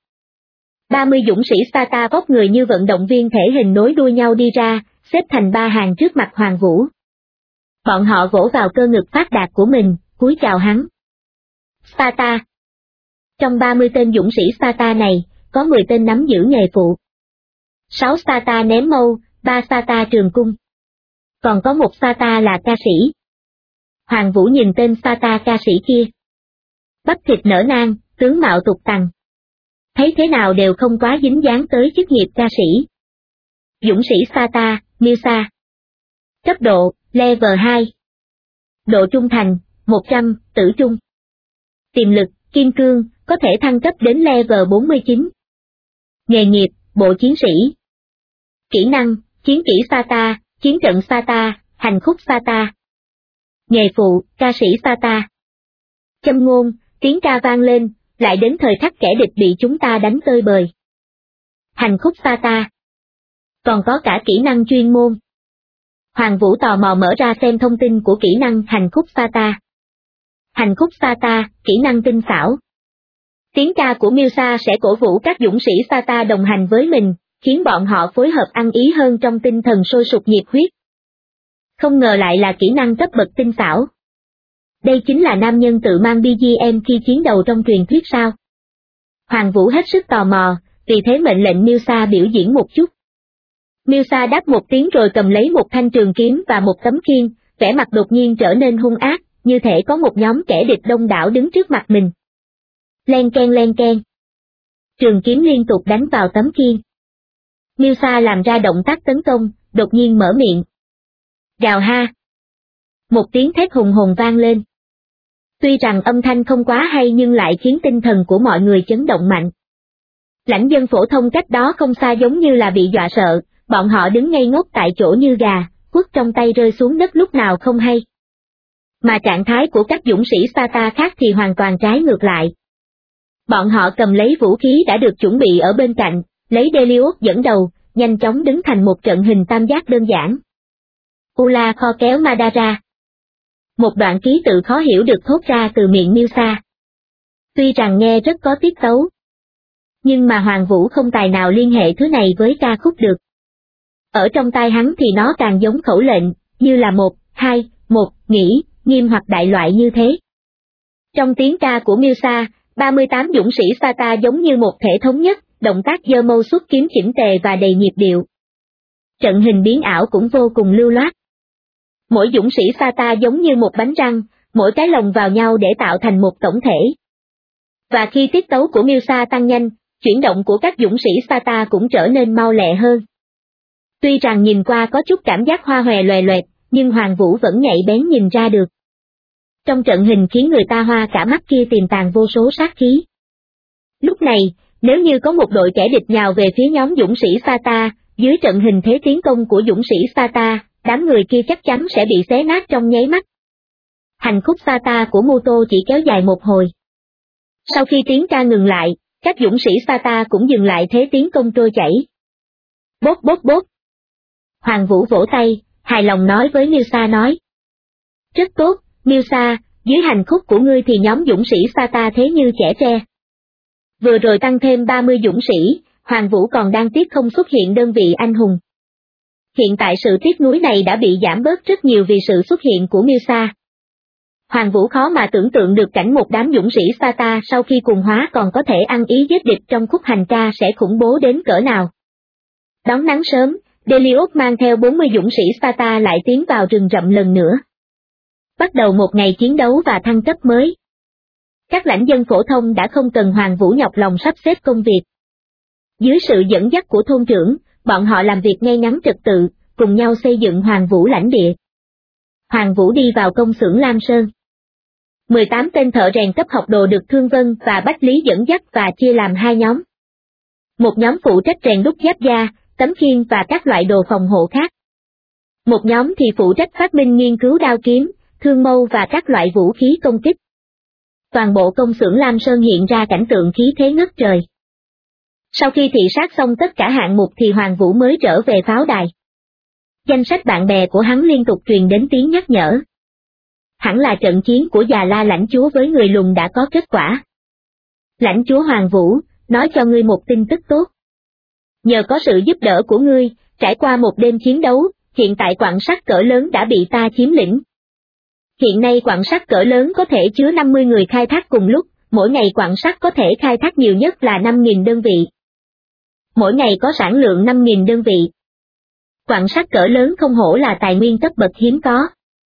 30 dũng sĩ Sata vóc người như vận động viên thể hình nối đuôi nhau đi ra, xếp thành 3 hàng trước mặt Hoàng Vũ. Bọn họ vỗ vào cơ ngực phát đạt của mình, cúi chào hắn. Sata. Trong 30 tên dũng sĩ Sata này, có 10 tên nắm giữ nghề phụ. 6 Sata ném mâu, 3 Sata trường cung. Còn có một Sata là ca sĩ. Hoàng Vũ nhìn tên Sata ca sĩ kia. Bắp thịt nở nang, tướng mạo tục tằng. Thấy thế nào đều không quá dính dáng tới chức nghiệp ca sĩ. Dũng sĩ Sata, Milsa. Cấp độ, level 2. Độ trung thành, 100, tử trung. Tiềm lực, kim cương, có thể thăng cấp đến level 49. Nghề nghiệp, bộ chiến sĩ. Kỹ năng, chiến kỹ Sata, chiến trận Sata, hành khúc Sata. Nghề phụ, ca sĩ Sata. Châm ngôn, tiếng ca vang lên, lại đến thời khắc kẻ địch bị chúng ta đánh tơi bời. Hành khúc Sata. Còn có cả kỹ năng chuyên môn. Hoàng Vũ tò mò mở ra xem thông tin của kỹ năng hành khúc Sata. Hành khúc Sata, kỹ năng tinh xảo. Tiếng ca của Milsa sẽ cổ vũ các dũng sĩ Sata đồng hành với mình, khiến bọn họ phối hợp ăn ý hơn trong tinh thần sôi sục nhiệt huyết. Không ngờ lại là kỹ năng cấp bậc tinh xảo. Đây chính là nam nhân tự mang BGM khi chiến đầu trong truyền thuyết sao? Hoàng Vũ hết sức tò mò, vì thế mệnh lệnh Milsa biểu diễn một chút. Milsa đáp một tiếng rồi cầm lấy một thanh trường kiếm và một tấm khiên, vẻ mặt đột nhiên trở nên hung ác, như thể có một nhóm kẻ địch đông đảo đứng trước mặt mình. Len ken len ken. Trường kiếm liên tục đánh vào tấm khiên. Milsa làm ra động tác tấn công, đột nhiên mở miệng. Gào ha. Một tiếng thét hùng hồn vang lên. Tuy rằng âm thanh không quá hay nhưng lại khiến tinh thần của mọi người chấn động mạnh. Lãnh dân phổ thông cách đó không xa giống như là bị dọa sợ, bọn họ đứng ngây ngốc tại chỗ như gà, quất trong tay rơi xuống đất lúc nào không hay. Mà trạng thái của các dũng sĩ Sata khác thì hoàn toàn trái ngược lại. Bọn họ cầm lấy vũ khí đã được chuẩn bị ở bên cạnh, lấy Delius dẫn đầu, nhanh chóng đứng thành một trận hình tam giác đơn giản. Ula kho kéo Madara. Một đoạn ký tự khó hiểu được thốt ra từ miệng Milsa. Tuy rằng nghe rất có tiết tấu, nhưng mà Hoàng Vũ không tài nào liên hệ thứ này với ca khúc được. Ở trong tai hắn thì nó càng giống khẩu lệnh, như là 1, 2, 1, nghĩ, nghiêm hoặc đại loại như thế. Trong tiếng ca của Milsa, 38 dũng sĩ Sata giống như một thể thống nhất, động tác giơ mâu xuất kiếm chỉnh tề và đầy nhịp điệu. Trận hình biến ảo cũng vô cùng lưu loát. Mỗi dũng sĩ Sata giống như một bánh răng, mỗi cái lồng vào nhau để tạo thành một tổng thể. Và khi tiết tấu của Milsa tăng nhanh, chuyển động của các dũng sĩ Sata cũng trở nên mau lẹ hơn. Tuy rằng nhìn qua có chút cảm giác hoa hòe loè loẹt, nhưng Hoàng Vũ vẫn nhạy bén nhìn ra được. Trong trận hình khiến người ta hoa cả mắt kia tiềm tàng vô số sát khí. Lúc này, nếu như có một đội kẻ địch nhào về phía nhóm dũng sĩ Sata, dưới trận hình thế tiến công của dũng sĩ Sata, đám người kia chắc chắn sẽ bị xé nát trong nháy mắt. Hành khúc Sata của Muto chỉ kéo dài một hồi. Sau khi tiếng ca ngừng lại, các dũng sĩ Sata cũng dừng lại thế tiến công trôi chảy. Bốp bốp bốp. Hoàng Vũ vỗ tay, hài lòng nói với Milsa nói. Rất tốt, Milsa, dưới hành khúc của ngươi thì nhóm dũng sĩ Sata thế như trẻ tre. Vừa rồi tăng thêm 30 dũng sĩ, Hoàng Vũ còn đang tiếc không xuất hiện đơn vị anh hùng. Hiện tại sự tiếc nuối này đã bị giảm bớt rất nhiều vì sự xuất hiện của Milsa. Hoàng Vũ khó mà tưởng tượng được cảnh một đám dũng sĩ Sparta sau khi cuồng hóa còn có thể ăn ý giết địch trong khúc hành ca sẽ khủng bố đến cỡ nào. Đón nắng sớm, Delios mang theo 40 dũng sĩ Sparta lại tiến vào rừng rậm lần nữa. Bắt đầu một ngày chiến đấu và thăng cấp mới. Các lãnh dân phổ thông đã không cần Hoàng Vũ nhọc lòng sắp xếp công việc. Dưới sự dẫn dắt của thôn trưởng, bọn họ làm việc ngay ngắn trật tự, cùng nhau xây dựng Hoàng Vũ lãnh địa. Hoàng Vũ đi vào công xưởng Lam Sơn. 18 tên thợ rèn cấp học đồ được Thương Vân và Bách Lý dẫn dắt và chia làm hai nhóm. Một nhóm phụ trách rèn đúc giáp da, tấm khiên và các loại đồ phòng hộ khác. Một nhóm thì phụ trách phát minh nghiên cứu đao kiếm, thương mâu và các loại vũ khí công kích. Toàn bộ công xưởng Lam Sơn hiện ra cảnh tượng khí thế ngất trời. Sau khi thị sát xong tất cả hạng mục thì Hoàng Vũ mới trở về pháo đài. Danh sách bạn bè của hắn liên tục truyền đến tiếng nhắc nhở. Hẳn là trận chiến của Già La lãnh chúa với người lùn đã có kết quả. Lãnh chúa Hoàng Vũ, nói cho ngươi một tin tức tốt. Nhờ có sự giúp đỡ của ngươi, trải qua một đêm chiến đấu, hiện tại quặng sắt cỡ lớn đã bị ta chiếm lĩnh. Hiện nay quặng sắt cỡ lớn có thể chứa 50 người khai thác cùng lúc, mỗi ngày quặng sắt có thể khai thác nhiều nhất là 5.000 đơn vị. Mỗi ngày có sản lượng 5.000 đơn vị. Quặng sắt cỡ lớn không hổ là tài nguyên cấp bậc hiếm có.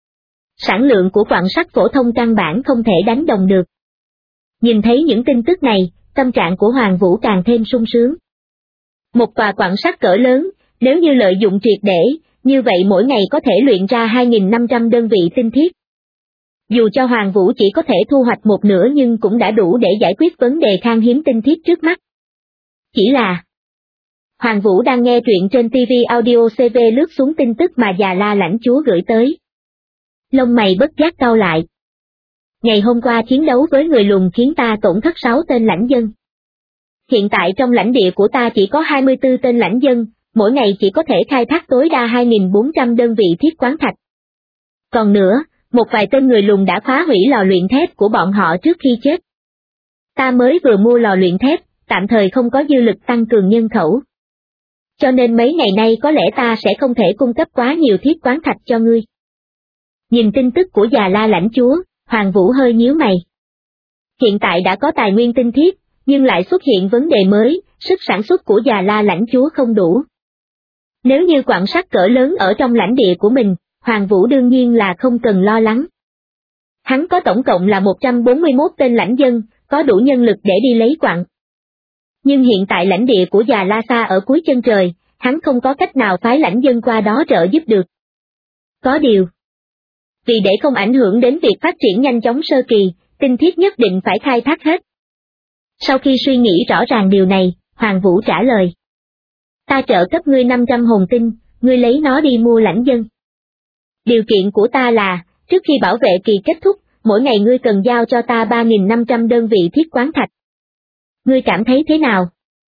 Sản lượng của quặng sắt phổ thông căn bản không thể đánh đồng được. Nhìn thấy những tin tức này, tâm trạng của Hoàng Vũ càng thêm sung sướng. Một tòa quặng sắt cỡ lớn, nếu như lợi dụng triệt để, như vậy mỗi ngày có thể luyện ra 2.500 đơn vị tinh thiết. Dù cho Hoàng Vũ chỉ có thể thu hoạch một nửa nhưng cũng đã đủ để giải quyết vấn đề khan hiếm tinh thiết trước mắt. Chỉ là Hoàng Vũ đang nghe truyện trên TV Audio CV lướt xuống tin tức mà Già La lãnh chúa gửi tới. Lông mày bất giác cau lại. Ngày hôm qua chiến đấu với người lùn khiến ta tổn thất 6 tên lãnh dân. Hiện tại trong lãnh địa của ta chỉ có 24 tên lãnh dân, mỗi ngày chỉ có thể khai thác tối đa 2.400 đơn vị thiết quán thạch. Còn nữa, một vài tên người lùn đã phá hủy lò luyện thép của bọn họ trước khi chết. Ta mới vừa mua lò luyện thép, tạm thời không có dư lực tăng cường nhân khẩu. Cho nên mấy ngày nay có lẽ ta sẽ không thể cung cấp quá nhiều thiết quán thạch cho ngươi. Nhìn tin tức của Già La lãnh chúa, Hoàng Vũ hơi nhíu mày. Hiện tại đã có tài nguyên tinh thiết, nhưng lại xuất hiện vấn đề mới, sức sản xuất của Già La lãnh chúa không đủ. Nếu như quặng sắt cỡ lớn ở trong lãnh địa của mình, Hoàng Vũ đương nhiên là không cần lo lắng. Hắn có tổng cộng là 141 tên lãnh dân, có đủ nhân lực để đi lấy quặng. Nhưng hiện tại lãnh địa của Già La xa ở cuối chân trời, hắn không có cách nào phái lãnh dân qua đó trợ giúp được. Có điều, vì để không ảnh hưởng đến việc phát triển nhanh chóng sơ kỳ, tinh thiết nhất định phải khai thác hết. Sau khi suy nghĩ rõ ràng điều này, Hoàng Vũ trả lời. Ta trợ cấp ngươi 500 hồn tinh, ngươi lấy nó đi mua lãnh dân. Điều kiện của ta là, trước khi bảo vệ kỳ kết thúc, mỗi ngày ngươi cần giao cho ta 3.500 đơn vị thiết quán thạch. Ngươi cảm thấy thế nào?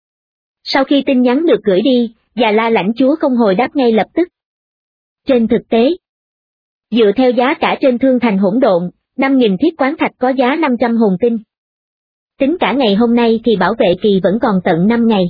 Sau khi tin nhắn được gửi đi, Già La lãnh chúa không hồi đáp ngay lập tức. Trên thực tế, dựa theo giá cả trên thương thành hỗn độn, 5.000 thiết quán thạch có giá 500 hồn tinh. Tính cả ngày hôm nay thì bảo vệ kỳ vẫn còn tận 5 ngày.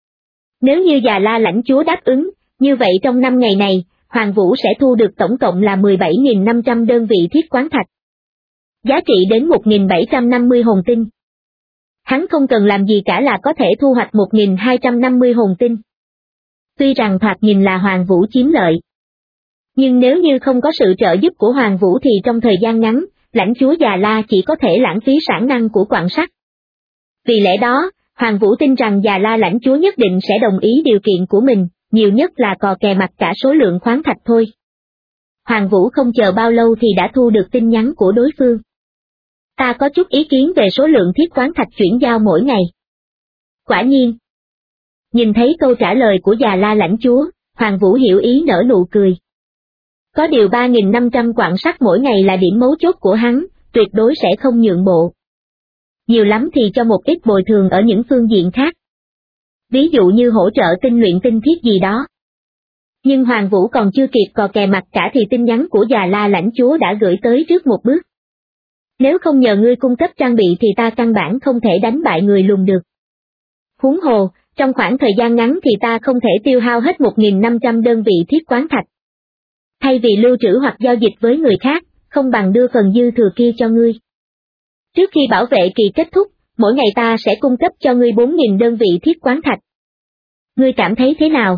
Nếu như Già La lãnh chúa đáp ứng, như vậy trong 5 ngày này, Hoàng Vũ sẽ thu được tổng cộng là 17.500 đơn vị thiết quán thạch. Giá trị đến 1.750 hồn tinh. Hắn không cần làm gì cả là có thể thu hoạch 1.250 hồn tinh. Tuy rằng thoạt nhìn là Hoàng Vũ chiếm lợi. Nhưng nếu như không có sự trợ giúp của Hoàng Vũ thì trong thời gian ngắn, lãnh chúa Già La chỉ có thể lãng phí sản năng của quặng sắt. Vì lẽ đó, Hoàng Vũ tin rằng Già La lãnh chúa nhất định sẽ đồng ý điều kiện của mình, nhiều nhất là cò kè mặt cả số lượng khoáng thạch thôi. Hoàng Vũ không chờ bao lâu thì đã thu được tin nhắn của đối phương. Ta có chút ý kiến về số lượng thiết khoáng thạch chuyển giao mỗi ngày. Quả nhiên. Nhìn thấy câu trả lời của Già La lãnh chúa, Hoàng Vũ hiểu ý nở nụ cười. Có điều 3.500 quặng sắt mỗi ngày là điểm mấu chốt của hắn, tuyệt đối sẽ không nhượng bộ. Nhiều lắm thì cho một ít bồi thường ở những phương diện khác. Ví dụ như hỗ trợ tinh luyện tinh thiết gì đó. Nhưng Hoàng Vũ còn chưa kịp cò kè mặt cả thì tin nhắn của Già La lãnh chúa đã gửi tới trước một bước. Nếu không nhờ ngươi cung cấp trang bị thì ta căn bản không thể đánh bại người lùn được. Huống hồ, trong khoảng thời gian ngắn thì ta không thể tiêu hao hết 1.500 đơn vị thiết quán thạch. Thay vì lưu trữ hoặc giao dịch với người khác, không bằng đưa phần dư thừa kia cho ngươi. Trước khi bảo vệ kỳ kết thúc, mỗi ngày ta sẽ cung cấp cho ngươi 4.000 đơn vị thiết quán thạch. Ngươi cảm thấy thế nào?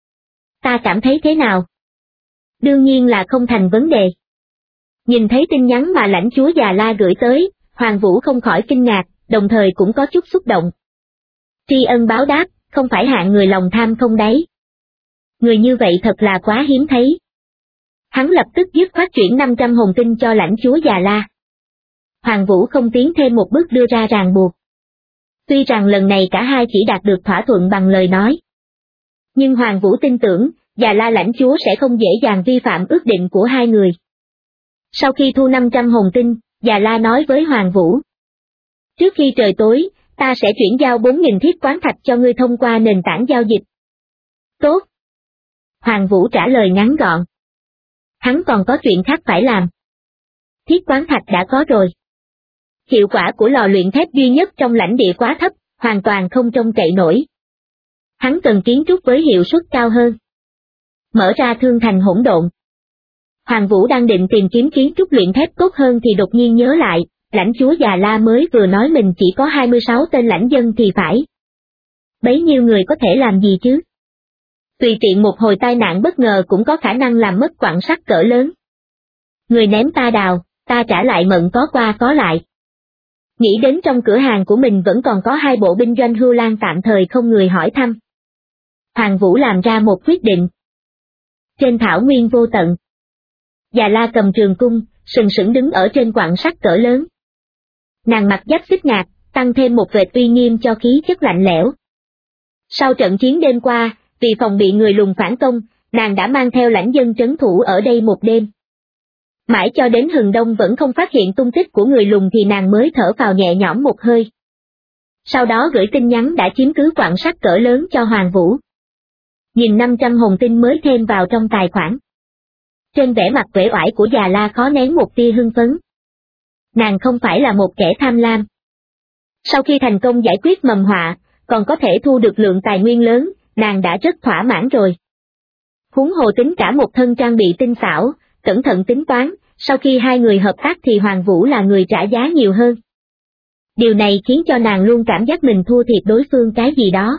Ta cảm thấy thế nào? Đương nhiên là không thành vấn đề. Nhìn thấy tin nhắn mà lãnh chúa Già La gửi tới, Hoàng Vũ không khỏi kinh ngạc, đồng thời cũng có chút xúc động. Tri ân báo đáp, không phải hạng người lòng tham không đáy. Người như vậy thật là quá hiếm thấy. Hắn lập tức dứt khoát chuyển 500 hồn tinh cho lãnh chúa Già La. Hoàng Vũ không tiến thêm một bước đưa ra ràng buộc. Tuy rằng lần này cả hai chỉ đạt được thỏa thuận bằng lời nói. Nhưng Hoàng Vũ tin tưởng, Già La lãnh chúa sẽ không dễ dàng vi phạm ước định của hai người. Sau khi thu 500 hồn tinh, Già La nói với Hoàng Vũ. Trước khi trời tối, ta sẽ chuyển giao 4.000 thiết quán thạch cho ngươi thông qua nền tảng giao dịch. Tốt. Hoàng Vũ trả lời ngắn gọn. Hắn còn có chuyện khác phải làm. Thiết quán thạch đã có rồi. Hiệu quả của lò luyện thép duy nhất trong lãnh địa quá thấp, hoàn toàn không trông cậy nổi. Hắn cần kiến trúc với hiệu suất cao hơn. Mở ra thương thành hỗn độn. Hoàng Vũ đang định tìm kiếm kiến trúc luyện thép tốt hơn thì đột nhiên nhớ lại, lãnh chúa Già La mới vừa nói mình chỉ có 26 tên lãnh dân thì phải. Bấy nhiêu người có thể làm gì chứ? Tùy tiện một hồi tai nạn bất ngờ cũng có khả năng làm mất quặng sắt cỡ lớn. Người ném ta đào, ta trả lại mận có qua có lại. Nghĩ đến trong cửa hàng của mình vẫn còn có 2 bộ binh doanh hưu lan tạm thời không người hỏi thăm. Hoàng Vũ làm ra một quyết định. Trên thảo nguyên vô tận, Già La cầm trường cung, sừng sững đứng ở trên quặng sắt cỡ lớn. Nàng mặc giáp xích ngạc, tăng thêm một vệt uy nghiêm cho khí chất lạnh lẽo. Sau trận chiến đêm qua, vì phòng bị người lùn phản công, nàng đã mang theo lãnh dân trấn thủ ở đây một đêm. Mãi cho đến hừng đông vẫn không phát hiện tung tích của người lùn thì nàng mới thở phào nhẹ nhõm một hơi. Sau đó gửi tin nhắn đã chiếm cứ quặng sắt cỡ lớn cho Hoàng Vũ. Nhìn 500 hồn tinh mới thêm vào trong tài khoản. Trên vẻ mặt uể oải của Già La khó nén một tia hưng phấn. Nàng không phải là một kẻ tham lam. Sau khi thành công giải quyết mầm họa, còn có thể thu được lượng tài nguyên lớn, nàng đã rất thỏa mãn rồi. Huống hồ tính cả một thân trang bị tinh xảo, cẩn thận tính toán, sau khi hai người hợp tác thì Hoàng Vũ là người trả giá nhiều hơn. Điều này khiến cho nàng luôn cảm giác mình thua thiệt đối phương cái gì đó.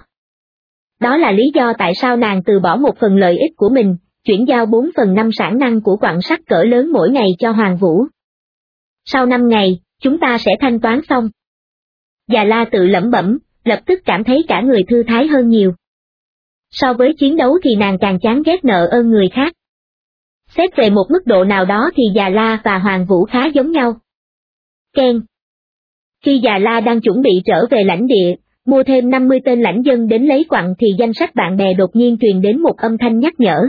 Đó là lý do tại sao nàng từ bỏ một phần lợi ích của mình, chuyển giao 4/5 sản năng của quặng sắt cỡ lớn mỗi ngày cho Hoàng Vũ. Sau 5 ngày, chúng ta sẽ thanh toán xong. Già La tự lẩm bẩm, lập tức cảm thấy cả người thư thái hơn nhiều. So với chiến đấu thì nàng càng chán ghét nợ ơn người khác. Xét về một mức độ nào đó thì Già La và Hoàng Vũ khá giống nhau. Ken. Khi Già La đang chuẩn bị trở về lãnh địa, mua thêm 50 tên lãnh dân đến lấy quặng thì danh sách bạn bè đột nhiên truyền đến một âm thanh nhắc nhở.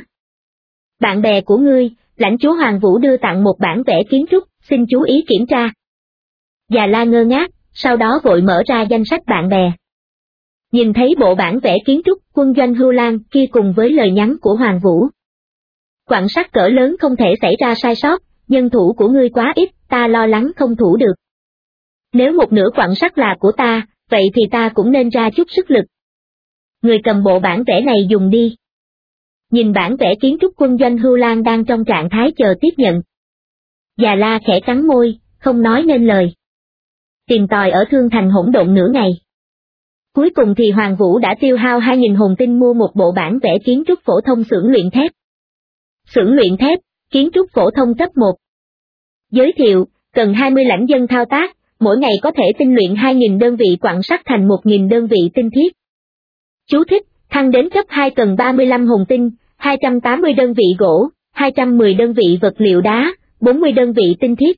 Bạn bè của ngươi, lãnh chúa Hoàng Vũ đưa tặng một bản vẽ kiến trúc, xin chú ý kiểm tra. Già La ngơ ngác, sau đó vội mở ra danh sách bạn bè. Nhìn thấy bộ bản vẽ kiến trúc quân doanh hưu lan kia cùng với lời nhắn của Hoàng Vũ. Quặng sắt cỡ lớn không thể xảy ra sai sót, nhân thủ của ngươi quá ít, ta lo lắng không thủ được. Nếu một nửa quặng sắt là của ta, vậy thì ta cũng nên ra chút sức lực. Người cầm bộ bản vẽ này dùng đi. Nhìn bản vẽ kiến trúc quân doanh hưu lan đang trong trạng thái chờ tiếp nhận. Già La khẽ cắn môi, không nói nên lời. Tìm tòi ở thương thành hỗn độn nửa ngày. Cuối cùng thì Hoàng Vũ đã tiêu hao 2.000 hồn tinh mua một bộ bản vẽ kiến trúc phổ thông xưởng luyện thép. Xưởng luyện thép, kiến trúc phổ thông cấp 1. Giới thiệu, cần 20 lãnh dân thao tác, mỗi ngày có thể tinh luyện 2.000 đơn vị quặng sắt thành 1.000 đơn vị tinh thiết. Chú thích, thăng đến cấp 2 cần 35 hồn tinh, 280 đơn vị gỗ, 210 đơn vị vật liệu đá, 40 đơn vị tinh thiết.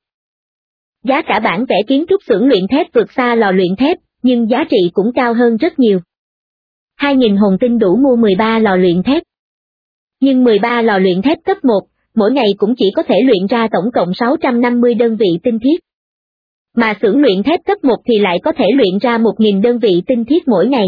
Giá cả bản vẽ kiến trúc xưởng luyện thép vượt xa lò luyện thép, nhưng giá trị cũng cao hơn rất nhiều. 2.000 hồn tinh đủ mua 13 lò luyện thép. Nhưng 13 lò luyện thép cấp 1, mỗi ngày cũng chỉ có thể luyện ra tổng cộng 650 đơn vị tinh thiết. Mà xưởng luyện thép cấp 1 thì lại có thể luyện ra 1.000 đơn vị tinh thiết mỗi ngày.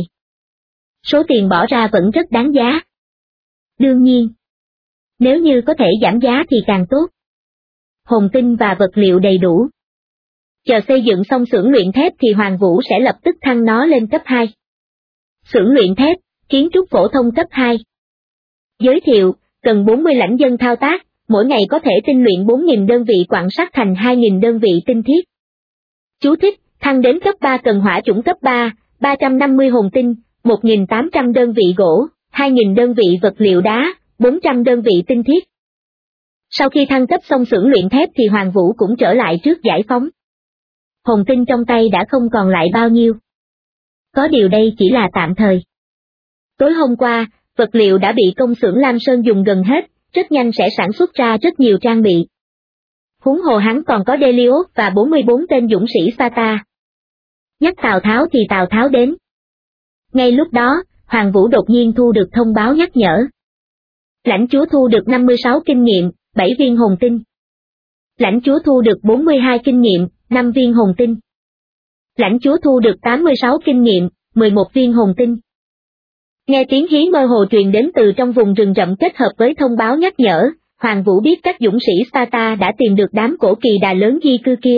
Số tiền bỏ ra vẫn rất đáng giá. Đương nhiên, nếu như có thể giảm giá thì càng tốt. Hồn tinh và vật liệu đầy đủ. Chờ xây dựng xong xưởng luyện thép thì Hoàng Vũ sẽ lập tức thăng nó lên cấp 2. Xưởng luyện thép, kiến trúc phổ thông cấp 2. Giới thiệu, cần 40 lãnh dân thao tác, mỗi ngày có thể tinh luyện 4.000 đơn vị quặng sắt thành 2.000 đơn vị tinh thiết. Chú thích, thăng đến cấp 3 cần hỏa chủng cấp 3, 350 hồn tinh, 1.800 đơn vị gỗ, 2.000 đơn vị vật liệu đá, 400 đơn vị tinh thiết. Sau khi thăng cấp xong xưởng luyện thép thì Hoàng Vũ cũng trở lại trước giải phóng. Hồn tinh trong tay đã không còn lại bao nhiêu. Có điều đây chỉ là tạm thời. Tối hôm qua, vật liệu đã bị công xưởng Lam Sơn dùng gần hết, rất nhanh sẽ sản xuất ra rất nhiều trang bị. Huống hồ hắn còn có Delios và 44 tên dũng sĩ Sparta. Nhắc Tào Tháo thì Tào Tháo đến. Ngay lúc đó, Hoàng Vũ đột nhiên thu được thông báo nhắc nhở. Lãnh chúa thu được 56 kinh nghiệm, 7 viên hồn tinh. Lãnh chúa thu được 42 kinh nghiệm, 5 viên hồn tinh. Lãnh chúa thu được 86 kinh nghiệm, 11 viên hồn tinh. Nghe tiếng hí mơ hồ truyền đến từ trong vùng rừng rậm kết hợp với thông báo nhắc nhở, Hoàng Vũ biết các dũng sĩ Sparta đã tìm được đám cổ kỳ đà lớn di cư kia.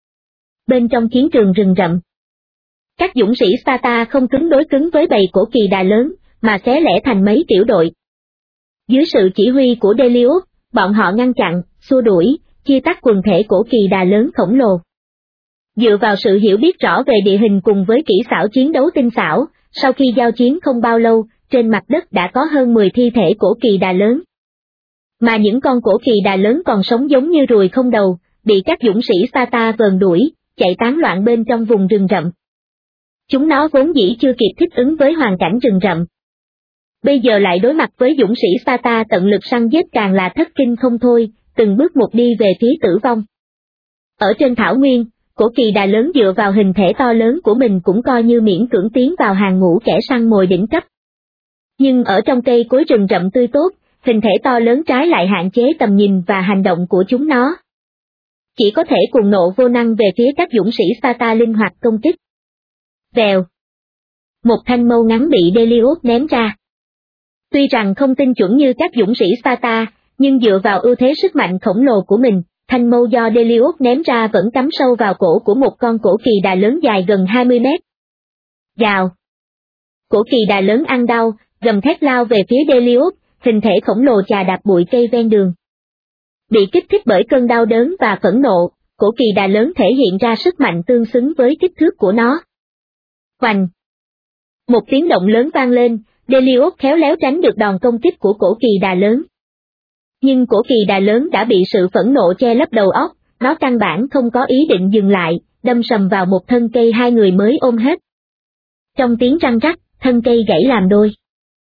Bên trong chiến trường rừng rậm, các dũng sĩ Sparta không cứng đối cứng với bầy cổ kỳ đà lớn, mà xé lẻ thành mấy tiểu đội. Dưới sự chỉ huy của Delius, bọn họ ngăn chặn, xua đuổi, chia tách quần thể cổ kỳ đà lớn khổng lồ. Dựa vào sự hiểu biết rõ về địa hình cùng với kỹ xảo chiến đấu tinh xảo, sau khi giao chiến không bao lâu, trên mặt đất đã có hơn 10 thi thể cổ kỳ đà lớn. Mà những con cổ kỳ đà lớn còn sống giống như ruồi không đầu, bị các dũng sĩ Sparta vờn đuổi, chạy tán loạn bên trong vùng rừng rậm. Chúng nó vốn dĩ chưa kịp thích ứng với hoàn cảnh rừng rậm. Bây giờ lại đối mặt với dũng sĩ Sparta tận lực săn giết càng là thất kinh không thôi, từng bước một đi về phía tử vong. Ở trên thảo nguyên, cổ kỳ đà lớn dựa vào hình thể to lớn của mình cũng coi như miễn cưỡng tiến vào hàng ngũ kẻ săn mồi đỉnh cấp. Nhưng ở trong cây cối rừng rậm tươi tốt, hình thể to lớn trái lại hạn chế tầm nhìn và hành động của chúng nó. Chỉ có thể cuồng nộ vô năng về phía các dũng sĩ Sparta linh hoạt công kích. Vèo. Một thanh mâu ngắn bị Delius ném ra. Tuy rằng không tinh chuẩn như các dũng sĩ Sparta, nhưng dựa vào ưu thế sức mạnh khổng lồ của mình, thanh mâu do Delius ném ra vẫn cắm sâu vào cổ của một con cổ kỳ đà lớn dài gần 20 mét. Gào. Cổ kỳ đà lớn ăn đau, gầm thét lao về phía Delius, hình thể khổng lồ chà đạp bụi cây ven đường. Bị kích thích bởi cơn đau đớn và phẫn nộ, cổ kỳ đà lớn thể hiện ra sức mạnh tương xứng với kích thước của nó. Hoành. Một tiếng động lớn vang lên, Delius khéo léo tránh được đòn công kích của cổ kỳ đà lớn. Nhưng cổ kỳ đà lớn đã bị sự phẫn nộ che lấp đầu óc, nó căn bản không có ý định dừng lại, đâm sầm vào một thân cây hai người mới ôm hết. Trong tiếng răng rắc, thân cây gãy làm đôi.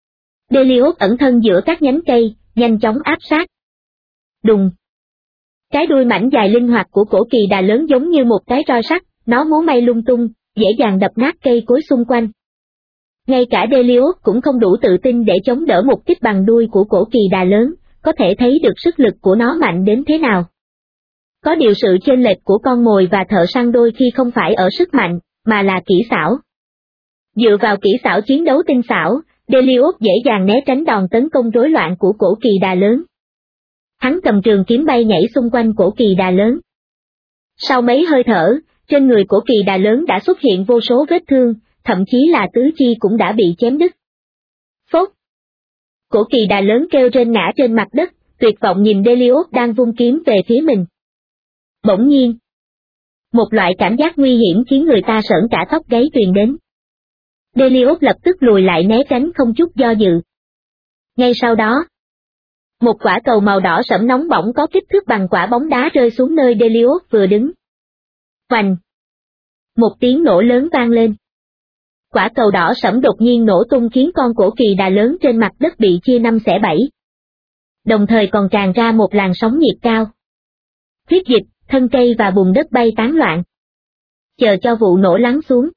Delius ẩn thân giữa các nhánh cây, nhanh chóng áp sát. Đùng. Cái đuôi mảnh dài linh hoạt của cổ kỳ đà lớn giống như một cái roi sắt, nó múa may lung tung, dễ dàng đập nát cây cối xung quanh. Ngay cả Delius cũng không đủ tự tin để chống đỡ một kích bằng đuôi của cổ kỳ đà lớn, có thể thấy được sức lực của nó mạnh đến thế nào. Có điều sự chênh lệch của con mồi và thợ săn đôi khi không phải ở sức mạnh, mà là kỹ xảo. Dựa vào kỹ xảo chiến đấu tinh xảo, Delius dễ dàng né tránh đòn tấn công rối loạn của cổ kỳ đà lớn. Hắn cầm trường kiếm bay nhảy xung quanh cổ kỳ đà lớn. Sau mấy hơi thở, trên người cổ kỳ đà lớn đã xuất hiện vô số vết thương, thậm chí là tứ chi cũng đã bị chém đứt. Phốt! Cổ kỳ đà lớn kêu rên ngã trên mặt đất, tuyệt vọng nhìn Delius đang vung kiếm về phía mình. Bỗng nhiên, một loại cảm giác nguy hiểm khiến người ta sởn cả tóc gáy truyền đến. Delius lập tức lùi lại né tránh không chút do dự. Ngay sau đó, một quả cầu màu đỏ sẫm nóng bỏng có kích thước bằng quả bóng đá rơi xuống nơi Delius vừa đứng. Hoành! Một tiếng nổ lớn vang lên. Quả cầu đỏ sẫm đột nhiên nổ tung khiến con cổ kỳ đà lớn trên mặt đất bị chia 5 xẻ 7. Đồng thời còn tràn ra một làn sóng nhiệt cao. Huyết dịch, thân cây và bùn đất bay tán loạn. Chờ cho vụ nổ lắng xuống.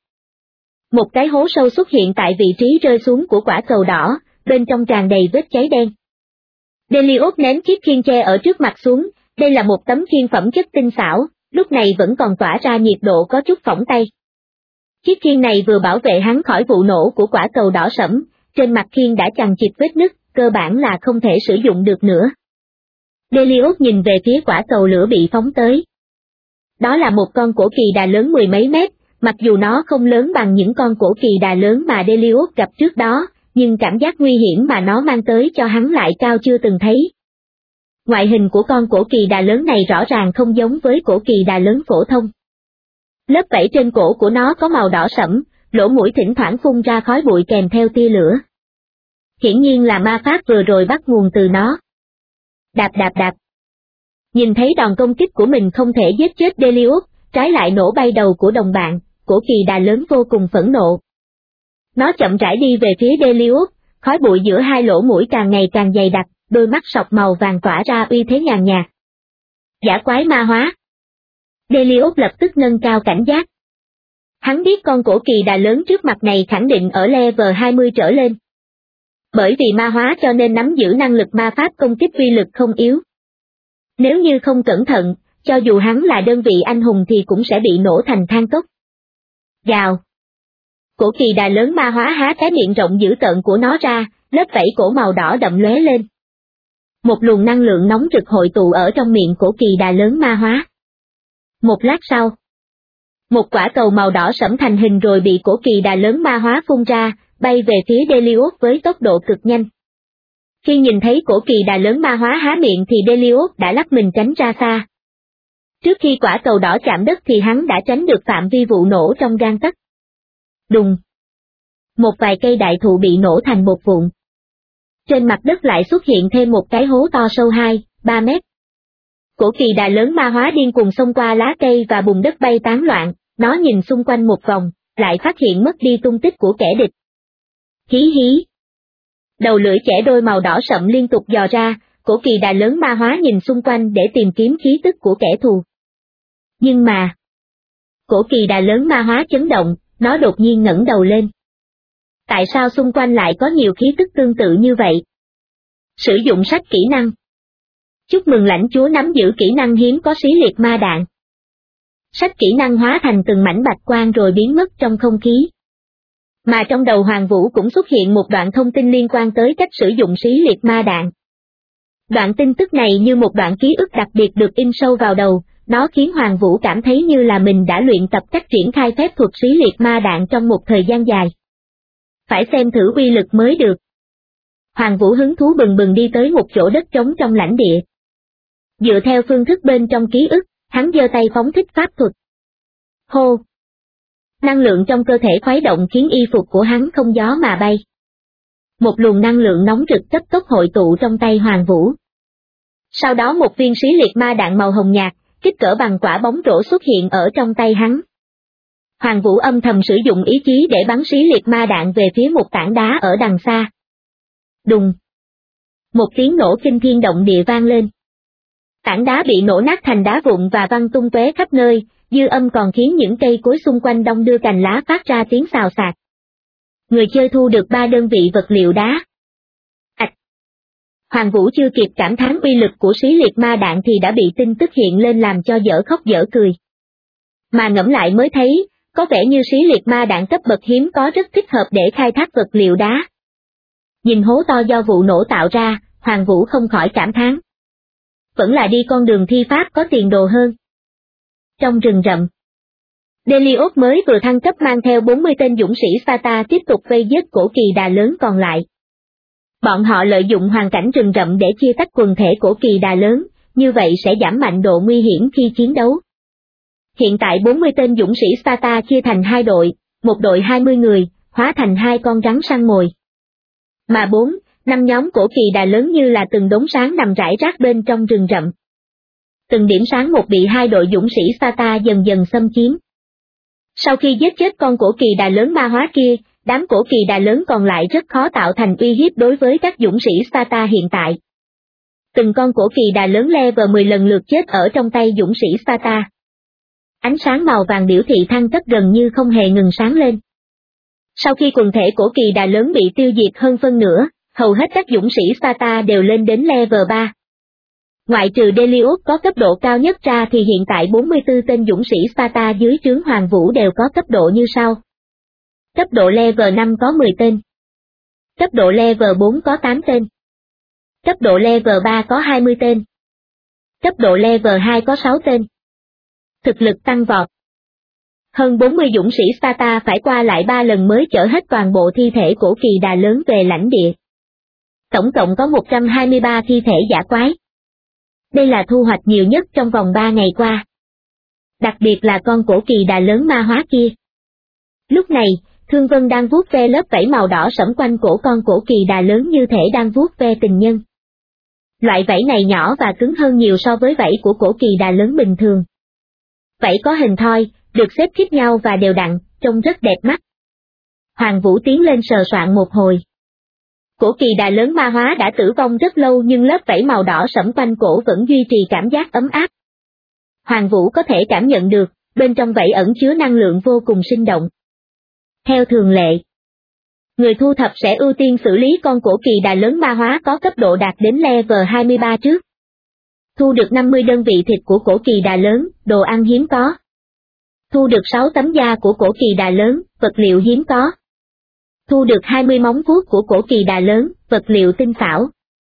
Một cái hố sâu xuất hiện tại vị trí rơi xuống của quả cầu đỏ, bên trong tràn đầy vết cháy đen. Delius ném chiếc khiên tre ở trước mặt xuống, đây là một tấm khiên phẩm chất tinh xảo, lúc này vẫn còn tỏa ra nhiệt độ có chút phỏng tay. Chiếc khiên này vừa bảo vệ hắn khỏi vụ nổ của quả cầu đỏ sẫm, trên mặt khiên đã chằng chịt vết nứt, cơ bản là không thể sử dụng được nữa. Delius nhìn về phía quả cầu lửa bị phóng tới. Đó là một con cổ kỳ đà lớn mười mấy mét, mặc dù nó không lớn bằng những con cổ kỳ đà lớn mà Delius gặp trước đó, nhưng cảm giác nguy hiểm mà nó mang tới cho hắn lại cao chưa từng thấy. Ngoại hình của con cổ kỳ đà lớn này rõ ràng không giống với cổ kỳ đà lớn phổ thông. Lớp vảy trên cổ của nó có màu đỏ sẫm, lỗ mũi thỉnh thoảng phun ra khói bụi kèm theo tia lửa. Hiển nhiên là ma pháp vừa rồi bắt nguồn từ nó. Đạp đạp đạp. Nhìn thấy đòn công kích của mình không thể giết chết Delius, trái lại nổ bay đầu của đồng bạn, cổ kỳ đà lớn vô cùng phẫn nộ. Nó chậm rãi đi về phía Delius, khói bụi giữa hai lỗ mũi càng ngày càng dày đặc, đôi mắt sọc màu vàng tỏa ra uy thế nhàn nhạt. Dã quái ma hóa. Delius lập tức nâng cao cảnh giác. Hắn biết con cổ kỳ đà lớn trước mặt này khẳng định ở level 20 trở lên. Bởi vì ma hóa cho nên nắm giữ năng lực ma pháp công kích uy lực không yếu. Nếu như không cẩn thận, cho dù hắn là đơn vị anh hùng thì cũng sẽ bị nổ thành than cốc. Gào. Cổ kỳ đà lớn ma hóa há cái miệng rộng dữ tợn của nó ra, lớp vảy cổ màu đỏ đậm lóe lên. Một luồng năng lượng nóng rực hội tụ ở trong miệng cổ kỳ đà lớn ma hóa. Một lát sau, một quả cầu màu đỏ sẫm thành hình rồi bị cổ kỳ đà lớn ma hóa phun ra, bay về phía Delius với tốc độ cực nhanh. Khi nhìn thấy cổ kỳ đà lớn ma hóa há miệng thì Delius đã lắc mình tránh ra xa. Trước khi quả cầu đỏ chạm đất thì hắn đã tránh được phạm vi vụ nổ trong gang tấc. Đùng. Một vài cây đại thụ bị nổ thành một vụn. Trên mặt đất lại xuất hiện thêm một cái hố to sâu 2-3 mét. Cổ kỳ đà lớn ma hóa điên cuồng xông qua lá cây và bùn đất bay tán loạn, nó nhìn xung quanh một vòng, lại phát hiện mất đi tung tích của kẻ địch. Hí hí. Đầu lưỡi chẻ đôi màu đỏ sậm liên tục dò ra, cổ kỳ đà lớn ma hóa nhìn xung quanh để tìm kiếm khí tức của kẻ thù. Nhưng mà, cổ kỳ đà lớn ma hóa chấn động, nó đột nhiên ngẩng đầu lên. Tại sao xung quanh lại có nhiều khí tức tương tự như vậy? Sử dụng sách kỹ năng. Chúc mừng lãnh chúa nắm giữ kỹ năng hiếm có xí liệt ma đạn. Sách kỹ năng hóa thành từng mảnh bạch quang rồi biến mất trong không khí. Mà trong đầu Hoàng Vũ cũng xuất hiện một đoạn thông tin liên quan tới cách sử dụng xí liệt ma đạn. Đoạn tin tức này như một đoạn ký ức đặc biệt được in sâu vào đầu, nó khiến Hoàng Vũ cảm thấy như là mình đã luyện tập cách triển khai phép thuật xí liệt ma đạn trong một thời gian dài. Phải xem thử uy lực mới được. Hoàng Vũ hứng thú bừng bừng đi tới một chỗ đất trống trong lãnh địa. Dựa theo phương thức bên trong ký ức, hắn giơ tay phóng thích pháp thuật. Hô! Năng lượng trong cơ thể khuấy động khiến y phục của hắn không gió mà bay. Một luồng năng lượng nóng rực cấp tốc hội tụ trong tay Hoàng Vũ. Sau đó một viên xí liệt ma đạn màu hồng nhạt, kích cỡ bằng quả bóng rổ xuất hiện ở trong tay hắn. Hoàng Vũ âm thầm sử dụng ý chí để bắn xí liệt ma đạn về phía một tảng đá ở đằng xa. Đùng! Một tiếng nổ kinh thiên động địa vang lên. Tảng đá bị nổ nát thành đá vụn và văng tung tóe khắp nơi, dư âm còn khiến những cây cối xung quanh đong đưa cành lá phát ra tiếng xào xạc. Người chơi thu được 3 đơn vị vật liệu đá. Ạch! Hoàng Vũ chưa kịp cảm thán uy lực của xí liệt ma đạn thì đã bị tin tức hiện lên làm cho dở khóc dở cười. Mà ngẫm lại mới thấy, có vẻ như xí liệt ma đạn cấp bậc hiếm có rất thích hợp để khai thác vật liệu đá. Nhìn hố to do vụ nổ tạo ra, Hoàng Vũ không khỏi cảm thán. Vẫn là đi con đường thi pháp có tiền đồ hơn. Trong rừng rậm, Delius mới vừa thăng cấp mang theo 40 tên dũng sĩ Sparta tiếp tục vây giết cổ kỳ đà lớn còn lại. Bọn họ lợi dụng hoàn cảnh rừng rậm để chia tách quần thể cổ kỳ đà lớn, như vậy sẽ giảm mạnh độ nguy hiểm khi chiến đấu. Hiện tại 40 tên dũng sĩ Sparta chia thành 2 đội, một đội 20 người, hóa thành 2 con rắn săn mồi. Mà 4-5 nhóm cổ kỳ đà lớn như là từng đống sáng nằm rải rác bên trong rừng rậm. Từng điểm sáng một bị 2 đội dũng sĩ Sparta dần dần xâm chiếm. Sau khi giết chết con cổ kỳ đà lớn ma hóa kia, đám cổ kỳ đà lớn còn lại rất khó tạo thành uy hiếp đối với các dũng sĩ Sparta hiện tại. Từng con cổ kỳ đà lớn level 10 lần lượt chết ở trong tay dũng sĩ Sparta. Ánh sáng màu vàng biểu thị thăng cấp gần như không hề ngừng sáng lên. Sau khi quần thể cổ kỳ đà lớn bị tiêu diệt hơn phân nửa, Hầu hết các dũng sĩ Sparta đều lên đến level 3. Ngoại trừ Delius có cấp độ cao nhất ra thì hiện tại 44 tên dũng sĩ Sparta dưới trướng Hoàng Vũ đều có cấp độ như sau. Cấp độ level 5 có 10 tên. Cấp độ level 4 có 8 tên. Cấp độ level 3 có 20 tên. Cấp độ level 2 có 6 tên. Thực lực tăng vọt. Hơn 40 dũng sĩ Sparta phải qua lại 3 lần mới chở hết toàn bộ thi thể của kỳ đà lớn về lãnh địa. Tổng cộng có 123 thi thể dã quái. Đây là thu hoạch nhiều nhất trong vòng 3 ngày qua. Đặc biệt là con cổ kỳ đà lớn ma hóa kia. Lúc này, Thương Vân đang vuốt ve lớp vảy màu đỏ sẫm quanh cổ con cổ kỳ đà lớn như thể đang vuốt ve tình nhân. Loại vảy này nhỏ và cứng hơn nhiều so với vảy của cổ kỳ đà lớn bình thường. Vảy có hình thoi, được xếp khít nhau và đều đặn, trông rất đẹp mắt. Hoàng Vũ tiến lên sờ soạn một hồi. Cổ kỳ đà lớn ma hóa đã tử vong rất lâu nhưng lớp vảy màu đỏ sẫm quanh cổ vẫn duy trì cảm giác ấm áp. Hoàng Vũ có thể cảm nhận được, bên trong vảy ẩn chứa năng lượng vô cùng sinh động. Theo thường lệ, người thu thập sẽ ưu tiên xử lý con cổ kỳ đà lớn ma hóa có cấp độ đạt đến level 23 trước. Thu được 50 đơn vị thịt của cổ kỳ đà lớn, đồ ăn hiếm có. Thu được 6 tấm da của cổ kỳ đà lớn, vật liệu hiếm có. Thu được 20 móng vuốt của cổ kỳ đà lớn, vật liệu tinh xảo.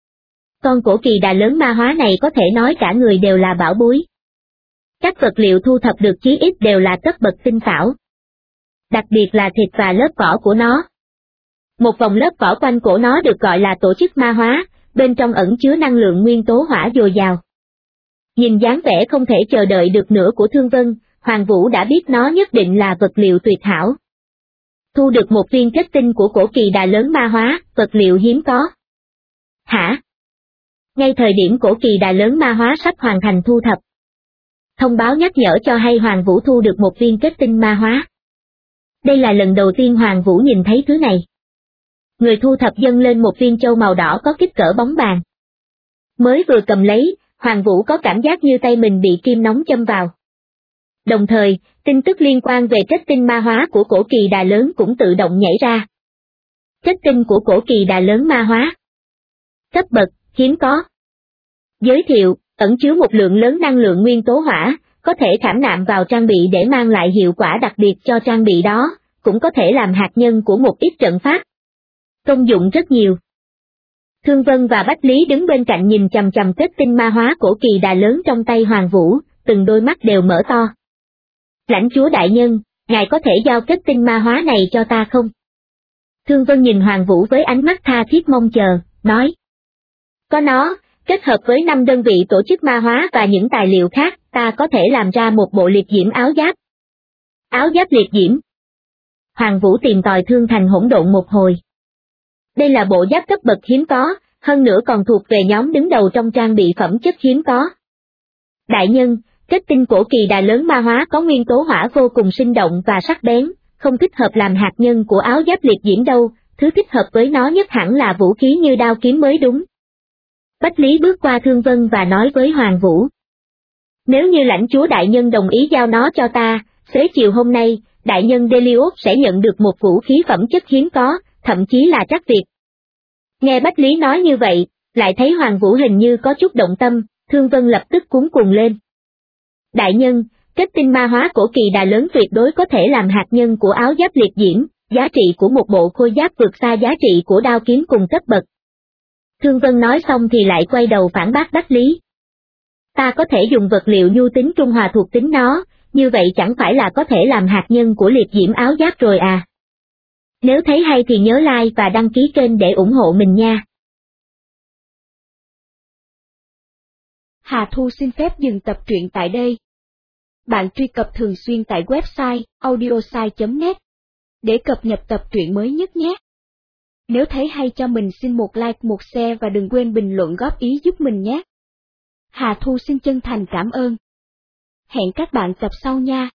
Con cổ kỳ đà lớn ma hóa này có thể nói cả người đều là bảo bối. Các vật liệu thu thập được chí ít đều là cấp bậc tinh xảo. Đặc biệt là thịt và lớp vỏ của nó. Một vòng lớp vỏ quanh cổ nó được gọi là tổ chức ma hóa, bên trong ẩn chứa năng lượng nguyên tố hỏa dồi dào. Nhìn dáng vẻ không thể chờ đợi được nữa của Thương Vân, Hoàng Vũ đã biết nó nhất định là vật liệu tuyệt hảo. Thu được một viên kết tinh của cổ kỳ đà lớn ma hóa, vật liệu hiếm có. Hả? Ngay thời điểm cổ kỳ đà lớn ma hóa sắp hoàn thành thu thập. Thông báo nhắc nhở cho hay Hoàng Vũ thu được một viên kết tinh ma hóa. Đây là lần đầu tiên Hoàng Vũ nhìn thấy thứ này. Người thu thập dâng lên một viên châu màu đỏ có kích cỡ bóng bàn. Mới vừa cầm lấy, Hoàng Vũ có cảm giác như tay mình bị kim nóng châm vào. Đồng thời, tin tức liên quan về kết tinh ma hóa của cổ kỳ đà lớn cũng tự động nhảy ra. Kết tinh của cổ kỳ đà lớn ma hóa. Cấp bậc, hiếm có. Giới thiệu, ẩn chứa một lượng lớn năng lượng nguyên tố hỏa, có thể khảm nạm vào trang bị để mang lại hiệu quả đặc biệt cho trang bị đó, cũng có thể làm hạt nhân của một ít trận pháp. Công dụng rất nhiều. Thương Vân và Bách Lý đứng bên cạnh nhìn chằm chằm kết tinh ma hóa cổ kỳ đà lớn trong tay Hoàng Vũ, từng đôi mắt đều mở to. Lãnh chúa đại nhân, ngài có thể giao kết tinh ma hóa này cho ta không? Thương Vân nhìn Hoàng Vũ với ánh mắt tha thiết mong chờ, nói. Có nó, kết hợp với 5 đơn vị tổ chức ma hóa và những tài liệu khác, ta có thể làm ra một bộ liệt diễm áo giáp. Áo giáp liệt diễm. Hoàng Vũ tìm tòi Thương Thành hỗn độn một hồi. Đây là bộ giáp cấp bậc hiếm có, hơn nữa còn thuộc về nhóm đứng đầu trong trang bị phẩm chất hiếm có. Đại nhân, kết tinh cổ kỳ đà lớn ma hóa có nguyên tố hỏa vô cùng sinh động và sắc bén, không thích hợp làm hạt nhân của áo giáp liệt diễm đâu, thứ thích hợp với nó nhất hẳn là vũ khí như đao kiếm mới đúng. Bách Lý bước qua Thương Vân và nói với Hoàng Vũ. Nếu như lãnh chúa đại nhân đồng ý giao nó cho ta, xế chiều hôm nay, đại nhân Delius sẽ nhận được một vũ khí phẩm chất hiếm có, thậm chí là trắc việt. Nghe Bách Lý nói như vậy, lại thấy Hoàng Vũ hình như có chút động tâm, Thương Vân lập tức cuống cuồng lên. Đại nhân, kết tinh ma hóa cổ kỳ đà lớn tuyệt đối có thể làm hạt nhân của áo giáp liệt diễm, giá trị của một bộ khôi giáp vượt xa giá trị của đao kiếm cùng cấp bậc. Thương Vân nói xong thì lại quay đầu phản bác Bách Lý. Ta có thể dùng vật liệu nhu tính trung hòa thuộc tính nó, như vậy chẳng phải là có thể làm hạt nhân của liệt diễm áo giáp rồi à? Nếu thấy hay thì nhớ like và đăng ký kênh để ủng hộ mình nha. Hà Thu xin phép dừng tập truyện tại đây. Bạn truy cập thường xuyên tại website audiosai.net để cập nhật tập truyện mới nhất nhé. Nếu thấy hay cho mình xin một like, một share và đừng quên bình luận góp ý giúp mình nhé. Hà Thu xin chân thành cảm ơn. Hẹn các bạn tập sau nha.